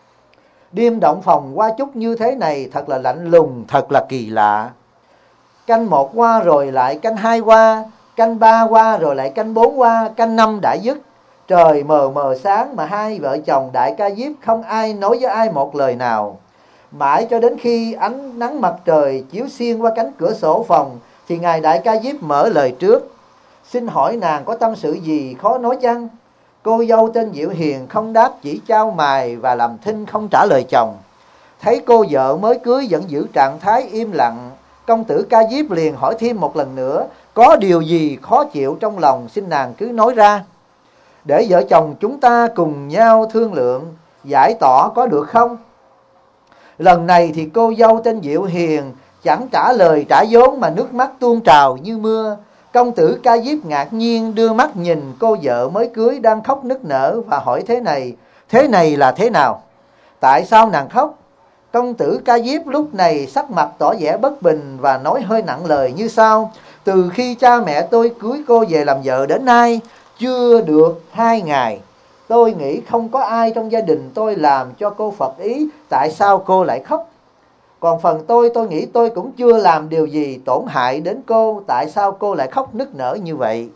Đêm động phòng Hoa Chúc như thế này thật là lạnh lùng, thật là kỳ lạ. Canh 1 qua rồi lại canh 2 qua, canh 3 qua rồi lại canh 4 qua, canh 5 đã dứt. Trời mờ mờ sáng mà hai vợ chồng Đại Ca Diếp không ai nói với ai một lời nào. Mãi cho đến khi ánh nắng mặt trời chiếu xuyên qua cánh cửa sổ phòng thì ngài Đại Ca Diếp mở lời trước. Xin hỏi nàng có tâm sự gì khó nói chăng? Cô dâu tên Diệu Hiền không đáp, chỉ chau mày và làm thinh không trả lời chồng. Thấy cô vợ mới cưới vẫn giữ trạng thái im lặng, công tử Ca Diếp liền hỏi thêm một lần nữa, có điều gì khó chịu trong lòng xin nàng cứ nói ra, để vợ chồng chúng ta cùng nhau thương lượng, giải tỏa có được không? Lần này thì cô dâu tên Diệu Hiền chẳng trả lời trả vốn mà nước mắt tuôn trào như mưa. Công tử Ca Diếp ngạc nhiên đưa mắt nhìn cô vợ mới cưới đang khóc nức nở và hỏi thế này là thế nào? Tại sao nàng khóc? Công tử Ca Diếp lúc này sắc mặt tỏ vẻ bất bình và nói hơi nặng lời như sau. Từ khi cha mẹ tôi cưới cô về làm vợ đến nay, chưa được 2 ngày, tôi nghĩ không có ai trong gia đình tôi làm cho cô phật ý, tại sao cô lại khóc? Còn phần tôi nghĩ tôi cũng chưa làm điều gì tổn hại đến cô, tại sao cô lại khóc nức nở như vậy?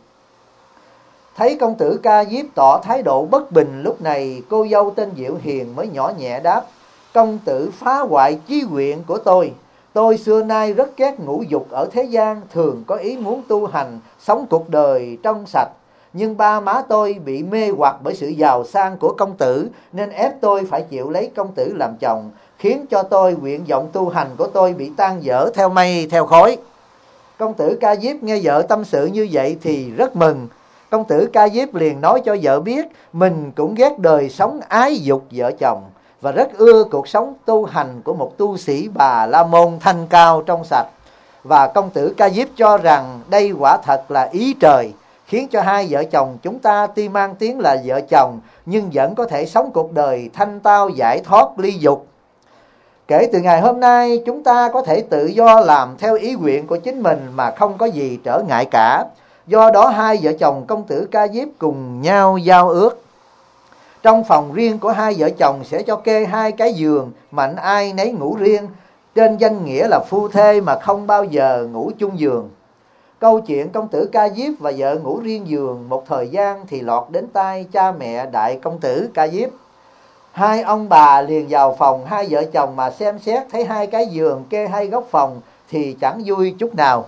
Thấy công tử Ca Diếp tỏ thái độ bất bình, lúc này cô dâu tên Diệu Hiền mới nhỏ nhẹ đáp. Công tử phá hoại chí nguyện của tôi xưa nay rất ghét ngũ dục ở thế gian, thường có ý muốn tu hành, sống cuộc đời trong sạch. Nhưng ba má tôi bị mê hoặc bởi sự giàu sang của công tử, nên ép tôi phải chịu lấy công tử làm chồng, khiến cho tôi nguyện vọng tu hành của tôi bị tan dở theo mây theo khói. Công tử Ca Diếp nghe vợ tâm sự như vậy thì rất mừng. Công tử Ca Diếp liền nói cho vợ biết mình cũng ghét đời sống ái dục vợ chồng và rất ưa cuộc sống tu hành của một tu sĩ Bà La Môn thanh cao trong sạch. Và công tử Ca Diếp cho rằng đây quả thật là ý trời, khiến cho hai vợ chồng chúng ta tuy mang tiếng là vợ chồng nhưng vẫn có thể sống cuộc đời thanh tao giải thoát ly dục. Kể từ ngày hôm nay chúng ta có thể tự do làm theo ý nguyện của chính mình mà không có gì trở ngại cả. Do đó hai vợ chồng công tử Ca Diếp cùng nhau giao ước. Trong phòng riêng của hai vợ chồng sẽ cho kê 2 cái giường, mạnh ai nấy ngủ riêng, trên danh nghĩa là phu thê mà không bao giờ ngủ chung giường. Câu chuyện công tử Ca Diếp và vợ ngủ riêng giường một thời gian thì lọt đến tai cha mẹ đại công tử Ca Diếp. Hai ông bà liền vào phòng hai vợ chồng mà xem xét, thấy 2 cái giường kê 2 góc phòng thì chẳng vui chút nào.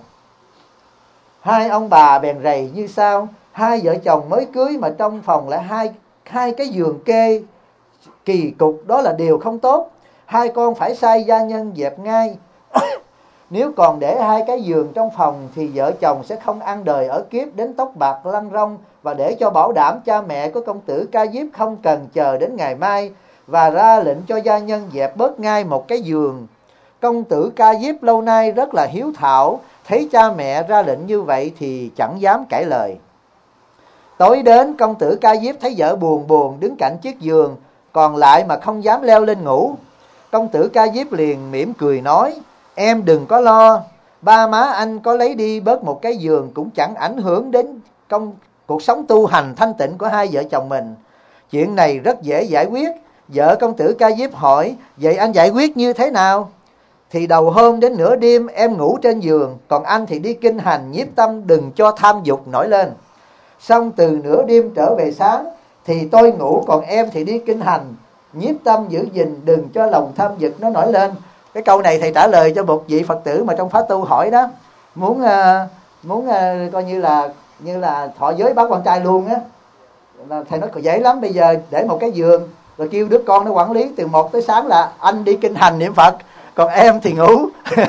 Hai ông bà bèn rầy như sau: hai vợ chồng mới cưới mà trong phòng lại hai cái giường kê, kỳ cục đó là điều không tốt. Hai con phải sai gia nhân dẹp ngay. Nếu còn để 2 cái giường trong phòng thì vợ chồng sẽ không ăn đời ở kiếp đến tóc bạc lăn rong. Và để cho bảo đảm cha mẹ của công tử Ca Diếp không cần chờ đến ngày mai và ra lệnh cho gia nhân dẹp bớt ngay 1 cái giường. Công tử Ca Diếp lâu nay rất là hiếu thảo, thấy cha mẹ ra lệnh như vậy thì chẳng dám cãi lời. Tối đến công tử Ca Diếp thấy vợ buồn đứng cạnh chiếc giường còn lại mà không dám leo lên ngủ. Công tử Ca Diếp liền mỉm cười nói: em đừng có lo, ba má anh có lấy đi bớt 1 cái giường cũng chẳng ảnh hưởng đến cuộc sống tu hành thanh tịnh của hai vợ chồng mình. Chuyện này rất dễ giải quyết. Vợ công tử Ca Diếp hỏi: vậy anh giải quyết như thế nào? Thì đầu hôm đến nửa đêm em ngủ trên giường, còn anh thì đi kinh hành nhiếp tâm đừng cho tham dục nổi lên. Xong từ nửa đêm trở về sáng thì tôi ngủ, còn em thì đi kinh hành nhiếp tâm giữ gìn đừng cho lòng tham dục nó nổi lên. Cái câu này thầy trả lời cho một vị Phật tử mà trong khóa tu hỏi đó, muốn coi như là thọ giới báo con trai luôn á. Thầy nói còn dễ lắm, bây giờ để một cái giường rồi kêu đứa con nó quản lý từ 1 tới sáng là anh đi kinh hành niệm Phật, còn em thì ngủ.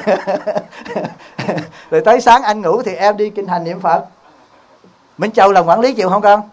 Rồi tới sáng anh ngủ thì em đi kinh hành niệm Phật. Minh Châu làm quản lý chịu không con?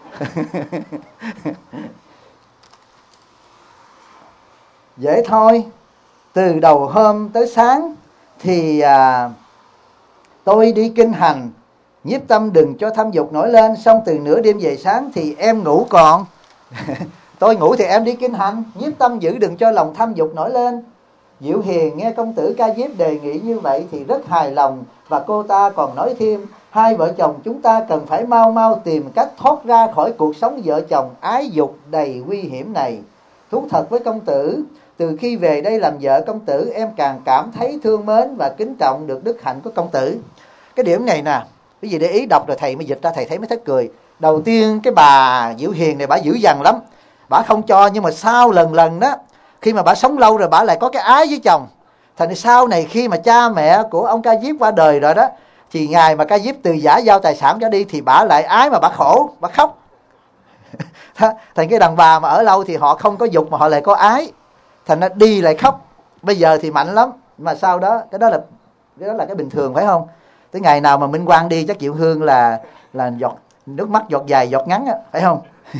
Dễ thôi. Từ đầu hôm tới sáng thì tôi đi kinh hành, nhiếp tâm đừng cho tham dục nổi lên. Xong từ nửa đêm về sáng thì em ngủ còn. Tôi ngủ thì em đi kinh hành, nhiếp tâm giữ đừng cho lòng tham dục nổi lên. Diệu Hiền nghe công tử Ca Diếp đề nghị như vậy thì rất hài lòng, và cô ta còn nói thêm: hai vợ chồng chúng ta cần phải mau mau tìm cách thoát ra khỏi cuộc sống vợ chồng ái dục đầy nguy hiểm này. Thú thật với công tử, từ khi về đây làm vợ công tử, em càng cảm thấy thương mến và kính trọng được đức hạnh của công tử. Cái điểm này nè, cái gì để ý đọc rồi thầy mới dịch ra, thầy thấy mới thất cười. Đầu tiên cái bà Diệu Hiền này bả dữ dằn lắm, bả không cho, nhưng mà sau lần lần đó, khi mà bả sống lâu rồi bả lại có cái ái với chồng. Thành sau này khi mà cha mẹ của ông Ca Diếp qua đời rồi đó, thì ngày mà Ca Diếp từ giả giao tài sản cho đi thì bả lại ái mà bả khổ, bả khóc. Thành cái đàn bà mà ở lâu thì họ không có dục mà họ lại có ái, thành nó đi lại khóc. Bây giờ thì mạnh lắm, mà sau đó cái đó là cái bình thường, phải không? Tới ngày nào mà Minh Quang đi chắc Diệu Hương là giọt nước mắt giọt dài giọt ngắn á, phải không?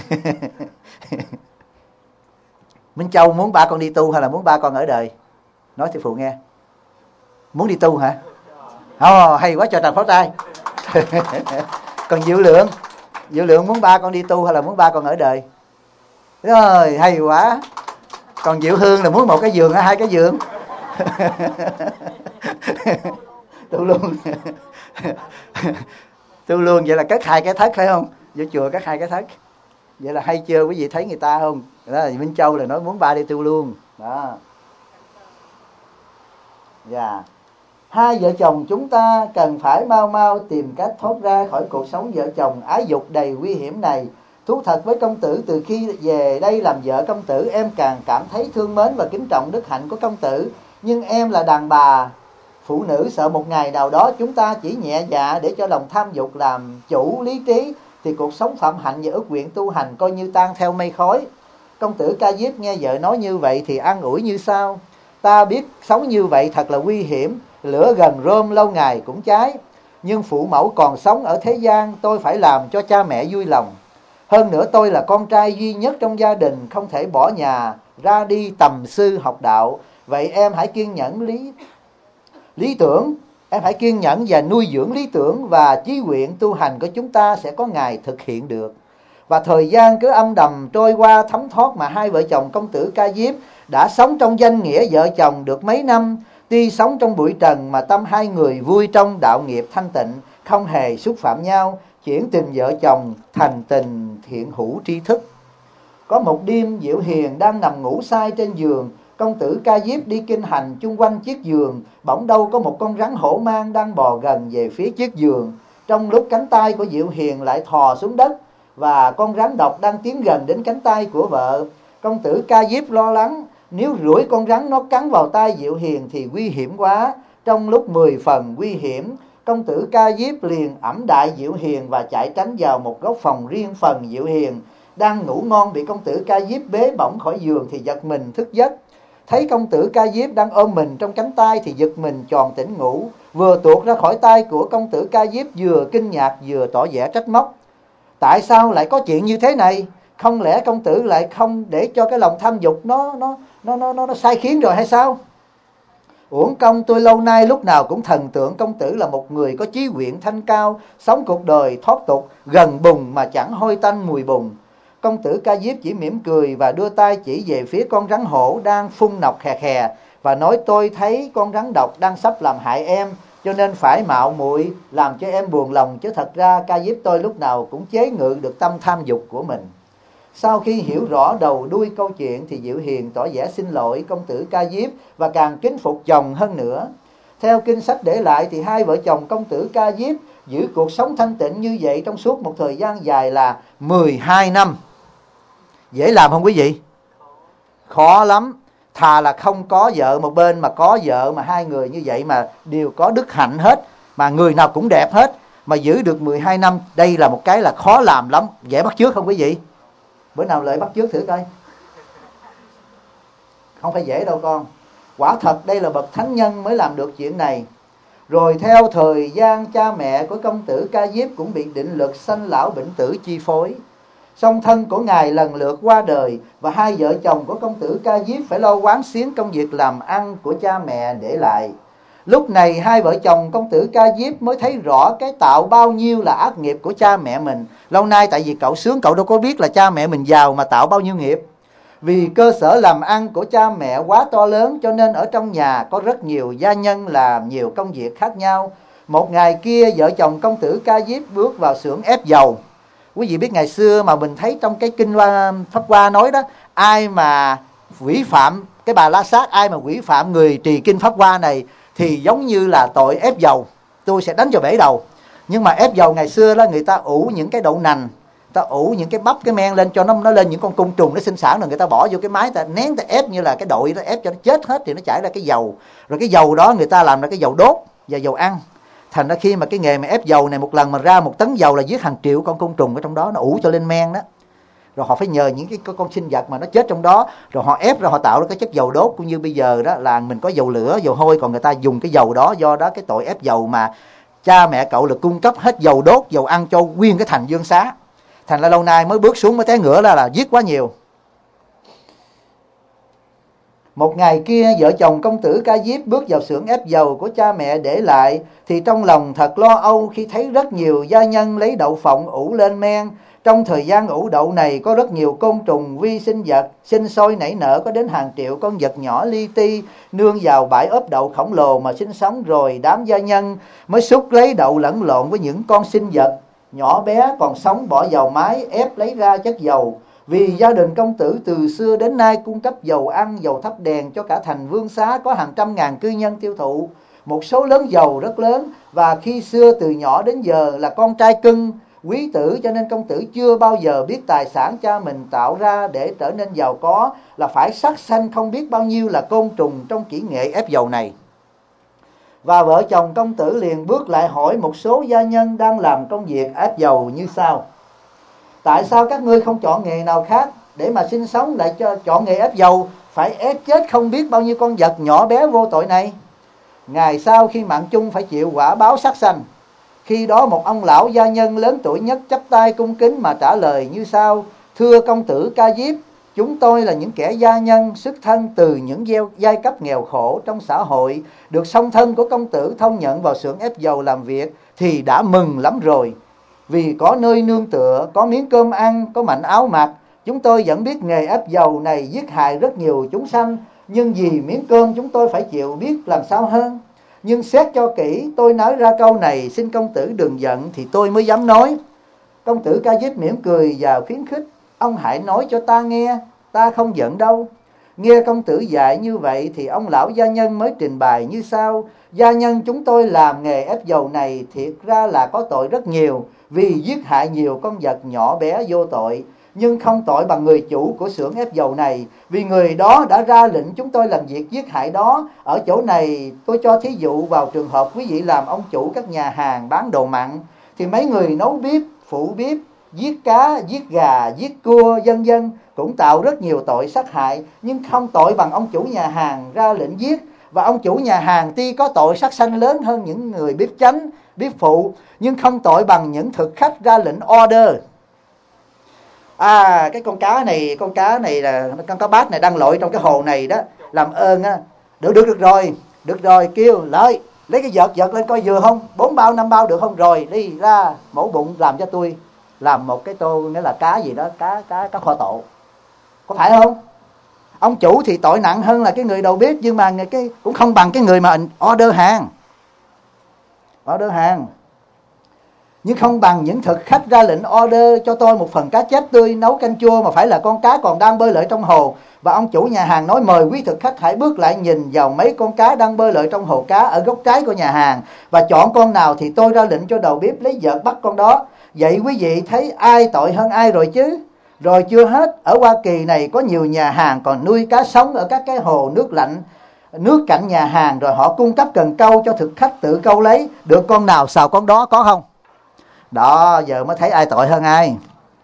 Minh Châu muốn ba con đi tu hay là muốn ba con ở đời? Nói thì phụ nghe. Muốn đi tu hả? Hay quá, cho tràng pháo tay. Còn Diệu Lượng muốn ba con đi tu hay là muốn ba con ở đời? Rồi, hay quá. Còn Diệu Hương là muốn một cái giường hay 2 cái giường? Tu luôn. Tu luôn, vậy là cất 2 cái thất phải không? Vô chùa cất 2 cái thất. Vậy là hay chưa, quý vị thấy người ta không? Đó là Minh Châu là nói muốn ba đi tu luôn. Đó. Dạ. Hai vợ chồng chúng ta cần phải mau mau tìm cách thoát ra khỏi cuộc sống vợ chồng ái dục đầy nguy hiểm này. Thú thật với công tử, từ khi về đây làm vợ công tử, em càng cảm thấy thương mến và kính trọng đức hạnh của công tử. Nhưng em là đàn bà, phụ nữ, sợ một ngày nào đó chúng ta chỉ nhẹ dạ để cho lòng tham dục làm chủ lý trí, thì cuộc sống phạm hạnh và ước nguyện tu hành coi như tan theo mây khói. Công tử Ca Diếp nghe vợ nói như vậy thì an ủi như sau: ta biết sống như vậy thật là nguy hiểm, lửa gần rơm lâu ngày cũng cháy. Nhưng phụ mẫu còn sống ở thế gian, tôi phải làm cho cha mẹ vui lòng. Hơn nữa tôi là con trai duy nhất trong gia đình, không thể bỏ nhà ra đi tầm sư học đạo. Vậy em hãy kiên nhẫn lý tưởng, em hãy kiên nhẫn và nuôi dưỡng lý tưởng, và chí nguyện tu hành của chúng ta sẽ có ngày thực hiện được. Và thời gian cứ âm đầm trôi qua thấm thoát mà hai vợ chồng công tử Ca Diếp đã sống trong danh nghĩa vợ chồng được mấy năm. Tuy sống trong bụi trần mà tâm hai người vui trong đạo nghiệp thanh tịnh, không hề xúc phạm nhau, chuyển tình vợ chồng thành tình thiện hữu tri thức. Có một đêm Diệu Hiền đang nằm ngủ say trên giường, công tử Ca Diếp đi kinh hành chung quanh chiếc giường, bỗng đâu có một con rắn hổ mang đang bò gần về phía chiếc giường. Trong lúc cánh tay của Diệu Hiền lại thò xuống đất, và con rắn độc đang tiến gần đến cánh tay của vợ. Công tử Ca Diếp lo lắng, nếu rủi con rắn nó cắn vào tay Diệu Hiền thì nguy hiểm quá. Trong lúc 10 phần nguy hiểm, công tử Ca Diếp liền ẵm đại Diệu Hiền và chạy tránh vào một góc phòng riêng phần. Diệu Hiền đang ngủ ngon bị công tử Ca Diếp bế bổng khỏi giường thì giật mình thức giấc. Thấy công tử Ca Diếp đang ôm mình trong cánh tay thì giật mình tròn tỉnh ngủ. Vừa tuột ra khỏi tay của công tử Ca Diếp, vừa kinh ngạc vừa tỏ vẻ trách móc: tại sao lại có chuyện như thế này? Không lẽ công tử lại không để cho cái lòng tham dục nó sai khiến rồi hay sao? Uổng công tôi lâu nay lúc nào cũng thần tượng công tử là một người có chí nguyện thanh cao, sống cuộc đời thoát tục, gần bùn mà chẳng hôi tanh mùi bùn. Công tử Ca Diếp chỉ mỉm cười và đưa tay chỉ về phía con rắn hổ đang phun nọc khè khè và nói: tôi thấy con rắn độc đang sắp làm hại em, cho nên phải mạo muội làm cho em buồn lòng, chứ thật ra Ca Diếp tôi lúc nào cũng chế ngự được tâm tham dục của mình. Sau khi hiểu rõ đầu đuôi câu chuyện thì Diệu Hiền tỏ vẻ xin lỗi công tử Ca Diếp và càng kính phục chồng hơn nữa. Theo kinh sách để lại thì hai vợ chồng công tử Ca Diếp giữ cuộc sống thanh tịnh như vậy trong suốt một thời gian dài là 12 năm. Dễ làm không quý vị? Khó lắm. Thà là không có vợ một bên mà có vợ mà hai người như vậy mà đều có đức hạnh hết, mà người nào cũng đẹp hết, mà giữ được 12 năm. Đây là một cái là khó làm lắm. Dễ bắt chước không quý vị? Bữa nào Lợi bắt chước thử coi. Không phải dễ đâu con. Quả thật đây là bậc thánh nhân mới làm được chuyện này. Rồi theo thời gian, cha mẹ của công tử Ca Diếp cũng bị định luật sanh lão bệnh tử chi phối. Song thân của ngài lần lượt qua đời, và hai vợ chồng của công tử Ca Diếp phải lo quán xuyến công việc làm ăn của cha mẹ để lại. Lúc này hai vợ chồng công tử Ca Diếp mới thấy rõ cái tạo bao nhiêu là ác nghiệp của cha mẹ mình. Lâu nay tại vì cậu sướng, cậu đâu có biết là cha mẹ mình giàu mà tạo bao nhiêu nghiệp. Vì cơ sở làm ăn của cha mẹ quá to lớn, cho nên ở trong nhà có rất nhiều gia nhân làm nhiều công việc khác nhau. Một ngày kia, vợ chồng công tử Ca Diếp bước vào xưởng ép dầu. Quý vị biết ngày xưa mà mình thấy trong cái kinh Pháp Hoa nói đó, ai mà quỷ phạm cái Bà La Sát, ai mà quỷ phạm người trì kinh Pháp Hoa này thì giống như là tội ép dầu, tôi sẽ đánh cho bể đầu. Nhưng mà ép dầu ngày xưa đó, người ta ủ những cái đậu nành, ta ủ những cái bắp, cái men lên cho nó lên những con côn trùng nó sinh sản, rồi người ta bỏ vô cái máy, ta nén, ta ép như là cái đội đó, ép cho nó chết hết thì nó chảy ra cái dầu. Rồi cái dầu đó người ta làm ra cái dầu đốt và dầu ăn. Thành ra khi mà cái nghề mà ép dầu này, một lần mà ra 1 tấn dầu là giết hàng triệu con côn trùng ở trong đó, nó ủ cho lên men đó. Rồi họ phải nhờ những cái con sinh vật mà nó chết trong đó, rồi họ ép ra họ tạo ra cái chất dầu đốt. Cũng như bây giờ đó là mình có dầu lửa, dầu hôi, còn người ta dùng cái dầu đó. Do đó cái tội ép dầu mà cha mẹ cậu là cung cấp hết dầu đốt, dầu ăn cho nguyên cái thành Dương Xá. Thành ra lâu nay mới bước xuống mới té ngửa là giết quá nhiều. Một ngày kia, vợ chồng công tử Ca Diếp bước vào xưởng ép dầu của cha mẹ để lại, thì trong lòng thật lo âu khi thấy rất nhiều gia nhân lấy đậu phộng ủ lên men. Trong thời gian ủ đậu này, có rất nhiều côn trùng vi sinh vật sinh sôi nảy nở, có đến hàng triệu con vật nhỏ li ti nương vào bãi ốp đậu khổng lồ mà sinh sống. Rồi đám gia nhân mới xúc lấy đậu lẫn lộn với những con sinh vật nhỏ bé còn sống, bỏ vào máy ép lấy ra chất dầu. Vì gia đình công tử từ xưa đến nay cung cấp dầu ăn, dầu thắp đèn cho cả thành Vương Xá có hàng trăm ngàn cư nhân tiêu thụ, một số lớn dầu rất lớn. Và khi xưa từ nhỏ đến giờ là con trai cưng, quý tử, cho nên công tử chưa bao giờ biết tài sản cha mình tạo ra để trở nên giàu có là phải sát sanh không biết bao nhiêu là côn trùng trong kỹ nghệ ép dầu này. Và vợ chồng công tử liền bước lại hỏi một số gia nhân đang làm công việc ép dầu như sau: tại sao các ngươi không chọn nghề nào khác để mà sinh sống, lại chọn nghề ép dầu, phải ép chết không biết bao nhiêu con vật nhỏ bé vô tội này? Ngày sau khi mạng chung phải chịu quả báo sát sanh. Khi đó một ông lão gia nhân lớn tuổi nhất chắp tay cung kính mà trả lời như sau: thưa công tử Ca Diếp, chúng tôi là những kẻ gia nhân xuất thân từ những giai cấp nghèo khổ trong xã hội, được song thân của công tử thông nhận vào xưởng ép dầu làm việc thì đã mừng lắm rồi. Vì có nơi nương tựa, có miếng cơm ăn, có mảnh áo mặc. Chúng tôi vẫn biết nghề ép dầu này giết hại rất nhiều chúng sanh, nhưng vì miếng cơm chúng tôi phải chịu, biết làm sao hơn. Nhưng xét cho kỹ, tôi nói ra câu này, xin công tử đừng giận thì tôi mới dám nói. Công tử Ca Diếp mỉm cười và khuyến khích: ông hãy nói cho ta nghe, ta không giận đâu. Nghe công tử dạy như vậy thì ông lão gia nhân mới trình bày như sau: gia nhân chúng tôi làm nghề ép dầu này thiệt ra là có tội rất nhiều, vì giết hại nhiều con vật nhỏ bé vô tội, nhưng không tội bằng người chủ của xưởng ép dầu này, vì người đó đã ra lệnh chúng tôi làm việc giết hại đó. Ở chỗ này tôi cho thí dụ vào trường hợp quý vị làm ông chủ các nhà hàng bán đồ mặn, thì mấy người nấu bếp, phụ bếp, giết cá, giết gà, giết cua, vân vân cũng tạo rất nhiều tội sát hại, nhưng không tội bằng ông chủ nhà hàng ra lệnh giết. Và ông chủ nhà hàng tuy có tội sát sanh lớn hơn những người bếp chánh, bếp phụ, nhưng không tội bằng những thực khách ra lệnh order. Cái con cá này là con cá bát này đang lội trong cái hồ này đó, làm ơn á, được rồi, kêu lại lấy cái vợt lên coi vừa không, 4 bao 5 bao được không, rồi đi ra mổ bụng làm cho tôi làm một cái tô, nghĩa là cá gì đó, cá kho tộ, có phải không? Ông chủ thì tội nặng hơn là cái người đầu bếp, nhưng mà cái cũng không bằng cái người mà order hàng, nhưng không bằng những thực khách ra lệnh order cho tôi một phần cá chép tươi nấu canh chua, mà phải là con cá còn đang bơi lội trong hồ. Và ông chủ nhà hàng nói mời quý thực khách hãy bước lại nhìn vào mấy con cá đang bơi lội trong hồ cá ở góc trái của nhà hàng, và chọn con nào thì tôi ra lệnh cho đầu bếp lấy vợt bắt con đó. Vậy quý vị thấy ai tội hơn ai rồi chứ? Rồi chưa hết, ở Hoa Kỳ này có nhiều nhà hàng còn nuôi cá sống ở các cái hồ nước lạnh, nước cạnh nhà hàng, rồi họ cung cấp cần câu cho thực khách tự câu lấy, được con nào xào con đó, có không? Đó, giờ mới thấy ai tội hơn ai.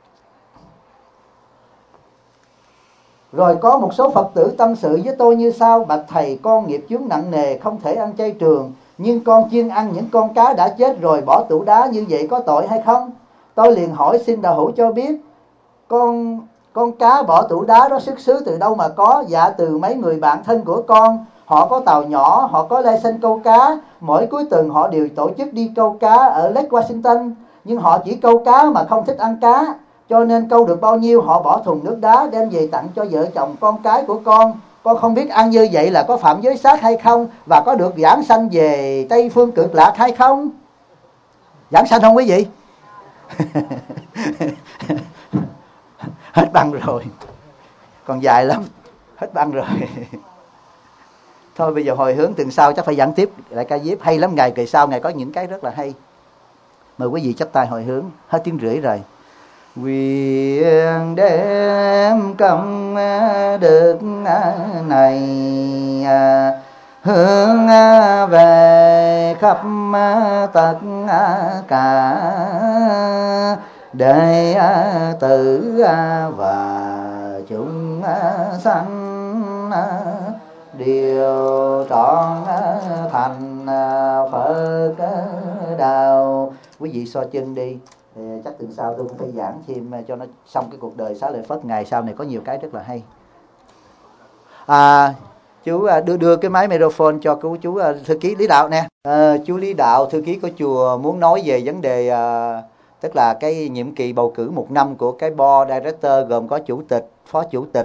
Rồi có một số Phật tử tâm sự với tôi như sau: bạch thầy, con nghiệp chướng nặng nề, không thể ăn chay trường, nhưng con chuyên ăn những con cá đã chết rồi bỏ tủ đá, như vậy có tội hay không? Tôi liền hỏi xin đạo hữu cho biết con cá bỏ tủ đá đó xuất xứ từ đâu mà có? Dạ từ mấy người bạn thân của con, họ có tàu nhỏ, họ có license câu cá, mỗi cuối tuần họ đều tổ chức đi câu cá ở Lake Washington, nhưng họ chỉ câu cá mà không thích ăn cá, cho nên câu được bao nhiêu họ bỏ thùng nước đá đem về tặng cho vợ chồng con cái của con không biết ăn như vậy là có phạm giới sát hay không, và có được giảng sanh về Tây Phương Cực Lạc hay không? Giảng sanh không quý vị? Hết băng rồi, còn dài lắm, hết băng rồi. Thôi bây giờ hồi hướng tuần sau chắc phải giảng tiếp lại ca diếp, hay lắm. Ngày kỳ sau ngày có những cái rất là hay. Mời quý vị chắp tay hồi hướng. Hết tiếng rưỡi rồi. Nguyện đem công đức này hướng về khắp tất cả đệ tử và chúng sanh đều trọn thành Phật đạo. Quý vị so chân đi. Chắc tuần sau tôi cũng phải giảng thêm cho nó xong cái cuộc đời Xá Lợi Phất. Ngày sau này có nhiều cái rất là hay. Chú đưa cái máy microphone cho chú thư ký Lý Đạo nè. Chú Lý Đạo, thư ký của chùa, muốn nói về vấn đề tức là cái nhiệm kỳ bầu cử 1 năm của cái board director, gồm có chủ tịch, phó chủ tịch,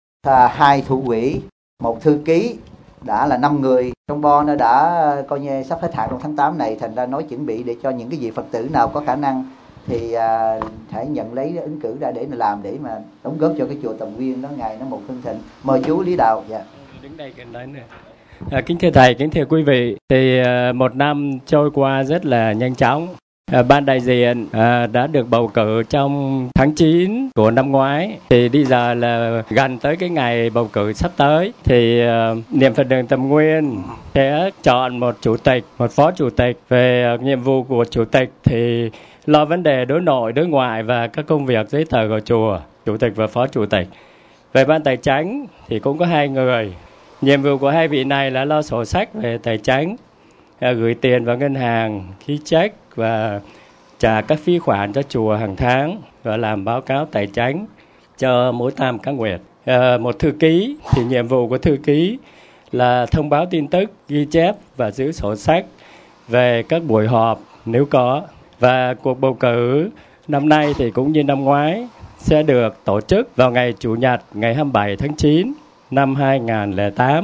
2 thủ quỹ, 1 thư ký, đã là 5 người. Trong board nó đã coi như sắp hết hạn trong tháng 8 này, thành ra nói chuẩn bị để cho những cái vị Phật tử nào có khả năng thì hãy nhận lấy ứng cử ra để làm, để mà đóng góp cho cái chùa Tầm Nguyên đó ngày nó một hưng thịnh. Mời chú Lý Đạo. Dạ. Đứng đây gần đấy nữa. Kính thưa thầy, kính thưa quý vị, thì 1 năm trôi qua rất là nhanh chóng. Ban đại diện đã được bầu cử trong tháng 9 của năm ngoái, thì bây giờ là gần tới cái ngày bầu cử sắp tới, thì Niệm Phật đường Tầm Nguyên sẽ chọn một chủ tịch, một phó chủ tịch. Về nhiệm vụ của chủ tịch thì lo vấn đề đối nội, đối ngoại và các công việc giấy tờ của chùa, chủ tịch và phó chủ tịch. Về ban tài chánh thì cũng có 2 người. Nhiệm vụ của 2 vị này là lo sổ sách về tài chánh, gửi tiền vào ngân hàng, ký check và trả các phí khoản cho chùa hàng tháng, và làm báo cáo tài chánh cho mỗi tam các nguyệt. Một thư ký thì nhiệm vụ của thư ký là thông báo tin tức, ghi chép và giữ sổ sách về các buổi họp nếu có. Và cuộc bầu cử năm nay thì cũng như năm ngoái sẽ được tổ chức vào ngày Chủ nhật, ngày 27 tháng 9 năm 2008.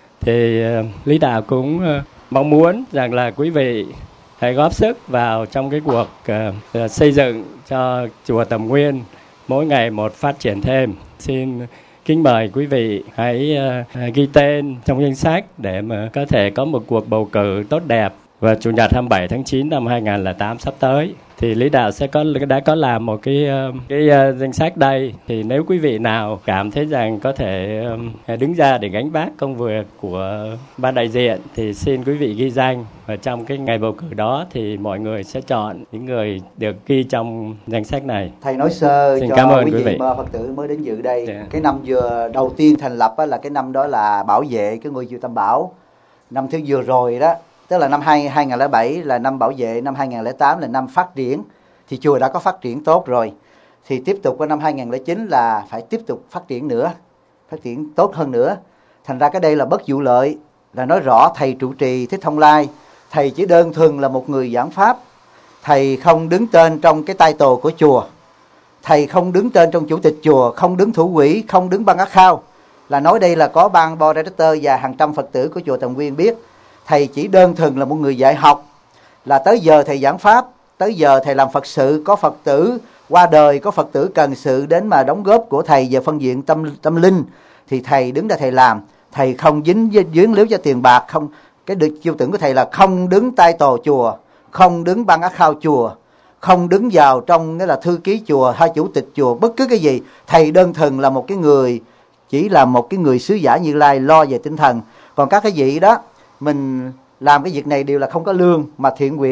Thì Lý Đạo cũng mong muốn rằng là quý vị hãy góp sức vào trong cái cuộc xây dựng cho chùa Tầm Nguyên mỗi ngày một phát triển thêm. Xin kính mời quý vị hãy ghi tên trong danh sách để mà có thể có một cuộc bầu cử tốt đẹp vào Chủ nhật 27 tháng 9 năm 2008 sắp tới. Thì Lý Đạo đã có làm một cái danh sách đây. Thì nếu quý vị nào cảm thấy rằng có thể đứng ra để gánh vác công việc của ban đại diện thì xin quý vị ghi danh. Và trong cái ngày bầu cử đó thì mọi người sẽ chọn những người được ghi trong danh sách này. Thầy nói sơ xin cho cảm ơn quý vị Phật tử mới đến dự đây. Cái năm vừa đầu tiên thành lập là cái năm đó là bảo vệ cái ngôi chùa Tam Bảo. Năm thứ vừa rồi đó, tức là năm 2007 là năm bảo vệ, năm 2008 là năm phát triển. Thì chùa đã có phát triển tốt rồi. Thì tiếp tục qua năm 2009 là phải tiếp tục phát triển nữa, phát triển tốt hơn nữa. Thành ra cái đây là bất vụ lợi, là nói rõ thầy trụ trì Thích Thông Lai, thầy chỉ đơn thuần là một người giảng pháp. Thầy không đứng tên trong cái title của chùa, thầy không đứng tên trong chủ tịch chùa, không đứng thủ quỹ, không đứng ban ác khao. Là nói đây là có ban board director và hàng trăm Phật tử của chùa Tầm Nguyên biết. Thầy chỉ đơn thuần là một người dạy học, là tới giờ thầy giảng pháp, tới giờ thầy làm Phật sự, có Phật tử qua đời, có Phật tử cần sự đến mà đóng góp của thầy về phân diện tâm linh thì thầy đứng ra thầy làm. Thầy không dính líu cho tiền bạc, không. Cái tiêu tưởng của thầy là không đứng title chùa, không đứng ban ác khao chùa, không đứng vào trong nghĩa là thư ký chùa hay chủ tịch chùa, bất cứ cái gì. Thầy đơn thuần là một cái người, chỉ là một cái người sứ giả Như Lai lo về tinh thần. Còn các cái vị đó mình làm cái việc này đều là không có lương mà thiện nguyện.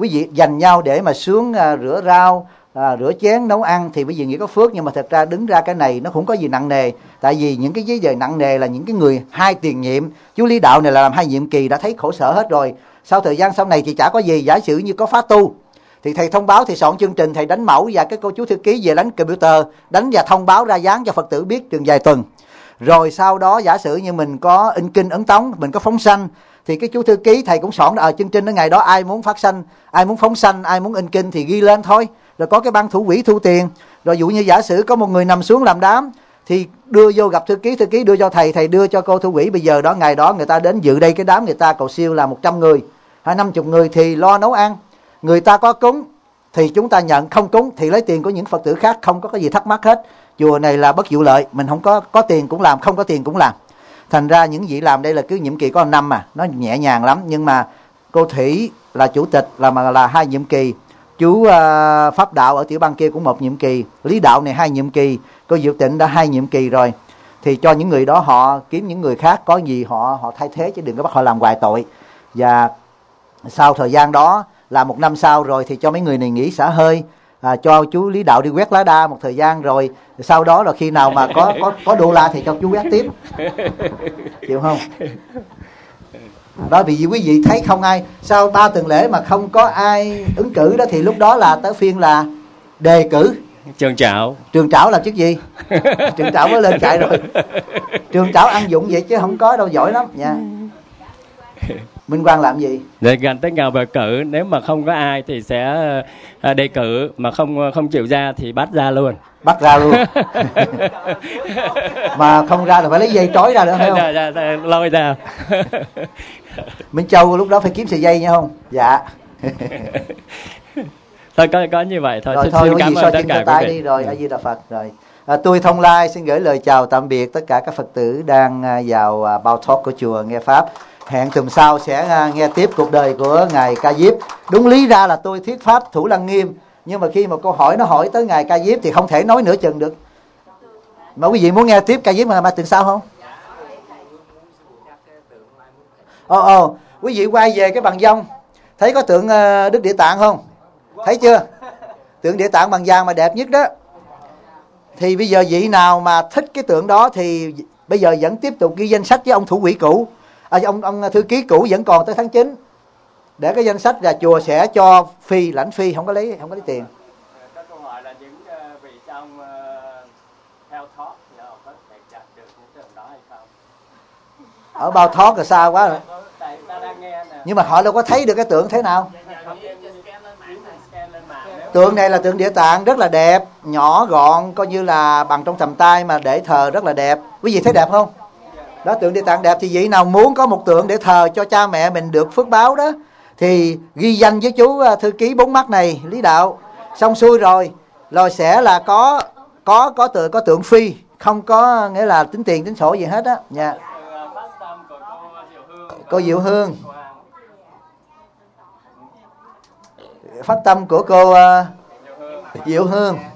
quý vị dành nhau để mà xuống rửa rau, rửa chén, nấu ăn thì quý vị nghĩ có phước. Nhưng mà thật ra đứng ra cái này nó cũng có gì nặng nề. Tại vì những cái giấy giờ nặng nề là những cái người 2 tiền nhiệm. Chú Lý Đạo này là làm 2 nhiệm kỳ đã thấy khổ sở hết rồi. Sau thời gian sau này thì chả có gì. Giả sử như có phá tu thì thầy thông báo, thì soạn chương trình, thầy đánh mẫu và cái cô chú thư ký về đánh computer, đánh và thông báo ra dán cho Phật tử biết chừng vài tuần. Rồi sau đó giả sử như mình có in kinh ấn tống, mình có phóng sanh, thì cái chú thư ký thầy cũng soạn chương trình ở ngày đó ai muốn phát sanh, ai muốn phóng sanh, ai muốn in kinh thì ghi lên thôi. Rồi có cái ban thủ quỹ thu tiền. Rồi dụ như giả sử có một người nằm xuống làm đám thì đưa vô gặp thư ký đưa cho thầy, thầy đưa cho cô thủ quỹ. Bây giờ đó ngày đó người ta đến dự đây cái đám người ta cầu siêu là 100 người hay 50 người thì lo nấu ăn. Người ta có cúng thì chúng ta nhận, không cúng thì lấy tiền của những Phật tử khác, không có cái gì thắc mắc hết. Chùa này là bất vụ lợi, mình không có tiền cũng làm, không có tiền cũng làm. Thành ra những vị làm đây là cứ nhiệm kỳ có 1 năm mà nó nhẹ nhàng lắm. Nhưng mà cô Thủy là chủ tịch là 2 nhiệm kỳ, chú Pháp Đạo ở tiểu bang kia cũng 1 nhiệm kỳ, Lý Đạo này 2 nhiệm kỳ, cô Diệu Tịnh đã 2 nhiệm kỳ rồi. Thì cho những người đó họ kiếm những người khác có gì họ thay thế, chứ đừng có bắt họ làm hoài tội. Và sau thời gian đó là 1 năm sau rồi thì cho mấy người này nghỉ xả hơi, cho chú Lý Đạo đi quét lá đa một thời gian, rồi sau đó là khi nào mà có đô la thì cho chú quét tiếp. Chịu không? Đó, vì quý vị thấy không ai, sau 3 tuần lễ mà không có ai ứng cử đó thì lúc đó là tới phiên là đề cử. Trường Trảo. Trường Trảo là chức gì? Trường Trảo mới lên chạy rồi. Trường Trảo ăn dụng vậy chứ không có đâu, giỏi lắm nha. Minh Quang làm gì? Để gần tới ngày bầu cử, nếu mà không có ai thì sẽ đề cử, mà không chịu ra thì bắt ra luôn. Bắt ra luôn. Mà không ra là phải lấy dây trói ra nữa phải không? Lôi ra. Minh Châu lúc đó phải kiếm sợi dây nha không? Dạ. Thôi có như vậy thôi. Rồi Xin cảm ơn tất cả quý vị. đi rồi. A Di Đà Phật rồi. Tôi Thông Lai xin gửi lời chào tạm biệt tất cả các Phật tử đang vào Bao Talk của chùa nghe pháp. Hẹn tuần sau sẽ nghe tiếp cuộc đời của ngài Ca Diếp. Đúng lý ra là tôi thuyết pháp Thủ Lăng Nghiêm, nhưng mà khi một câu hỏi nó hỏi tới ngài Ca Diếp thì không thể nói nửa chừng được. Mà quý vị muốn nghe tiếp Ca Diếp mà tuần sau không? Quý vị quay về cái bằng vông, thấy có tượng Đức Địa Tạng không? Thấy chưa? Tượng Địa Tạng bằng vàng mà đẹp nhất đó. Thì bây giờ vị nào mà thích cái tượng đó thì bây giờ vẫn tiếp tục ghi danh sách với ông thủ quỹ cũ, ông thư ký cũ vẫn còn tới tháng 9, để cái danh sách là chùa sẽ cho lãnh phi, không có lấy tiền. Có câu hỏi là những vị trong theo thoát có thể đạt được những tượng đó hay không? Ở Bao Thoát là xa quá rồi. Tại ta đang nghe nè. Nhưng mà họ đâu có thấy được cái tượng thế nào. Tượng này là tượng Địa Tạng rất là đẹp, nhỏ gọn, coi như là bằng trong tầm tay mà để thờ rất là đẹp. Quý vị thấy đẹp không? Đó, tượng Địa Tạng đẹp. Thì vị nào muốn có một tượng để thờ cho cha mẹ mình được phước báo đó thì ghi danh với chú thư ký 4 mắt này, Lý Đạo. Xong xuôi rồi sẽ là có tượng phi, không có nghĩa là tính tiền tính sổ gì hết á nha. Cô Diệu Hương. Phát tâm của cô Diệu Hương.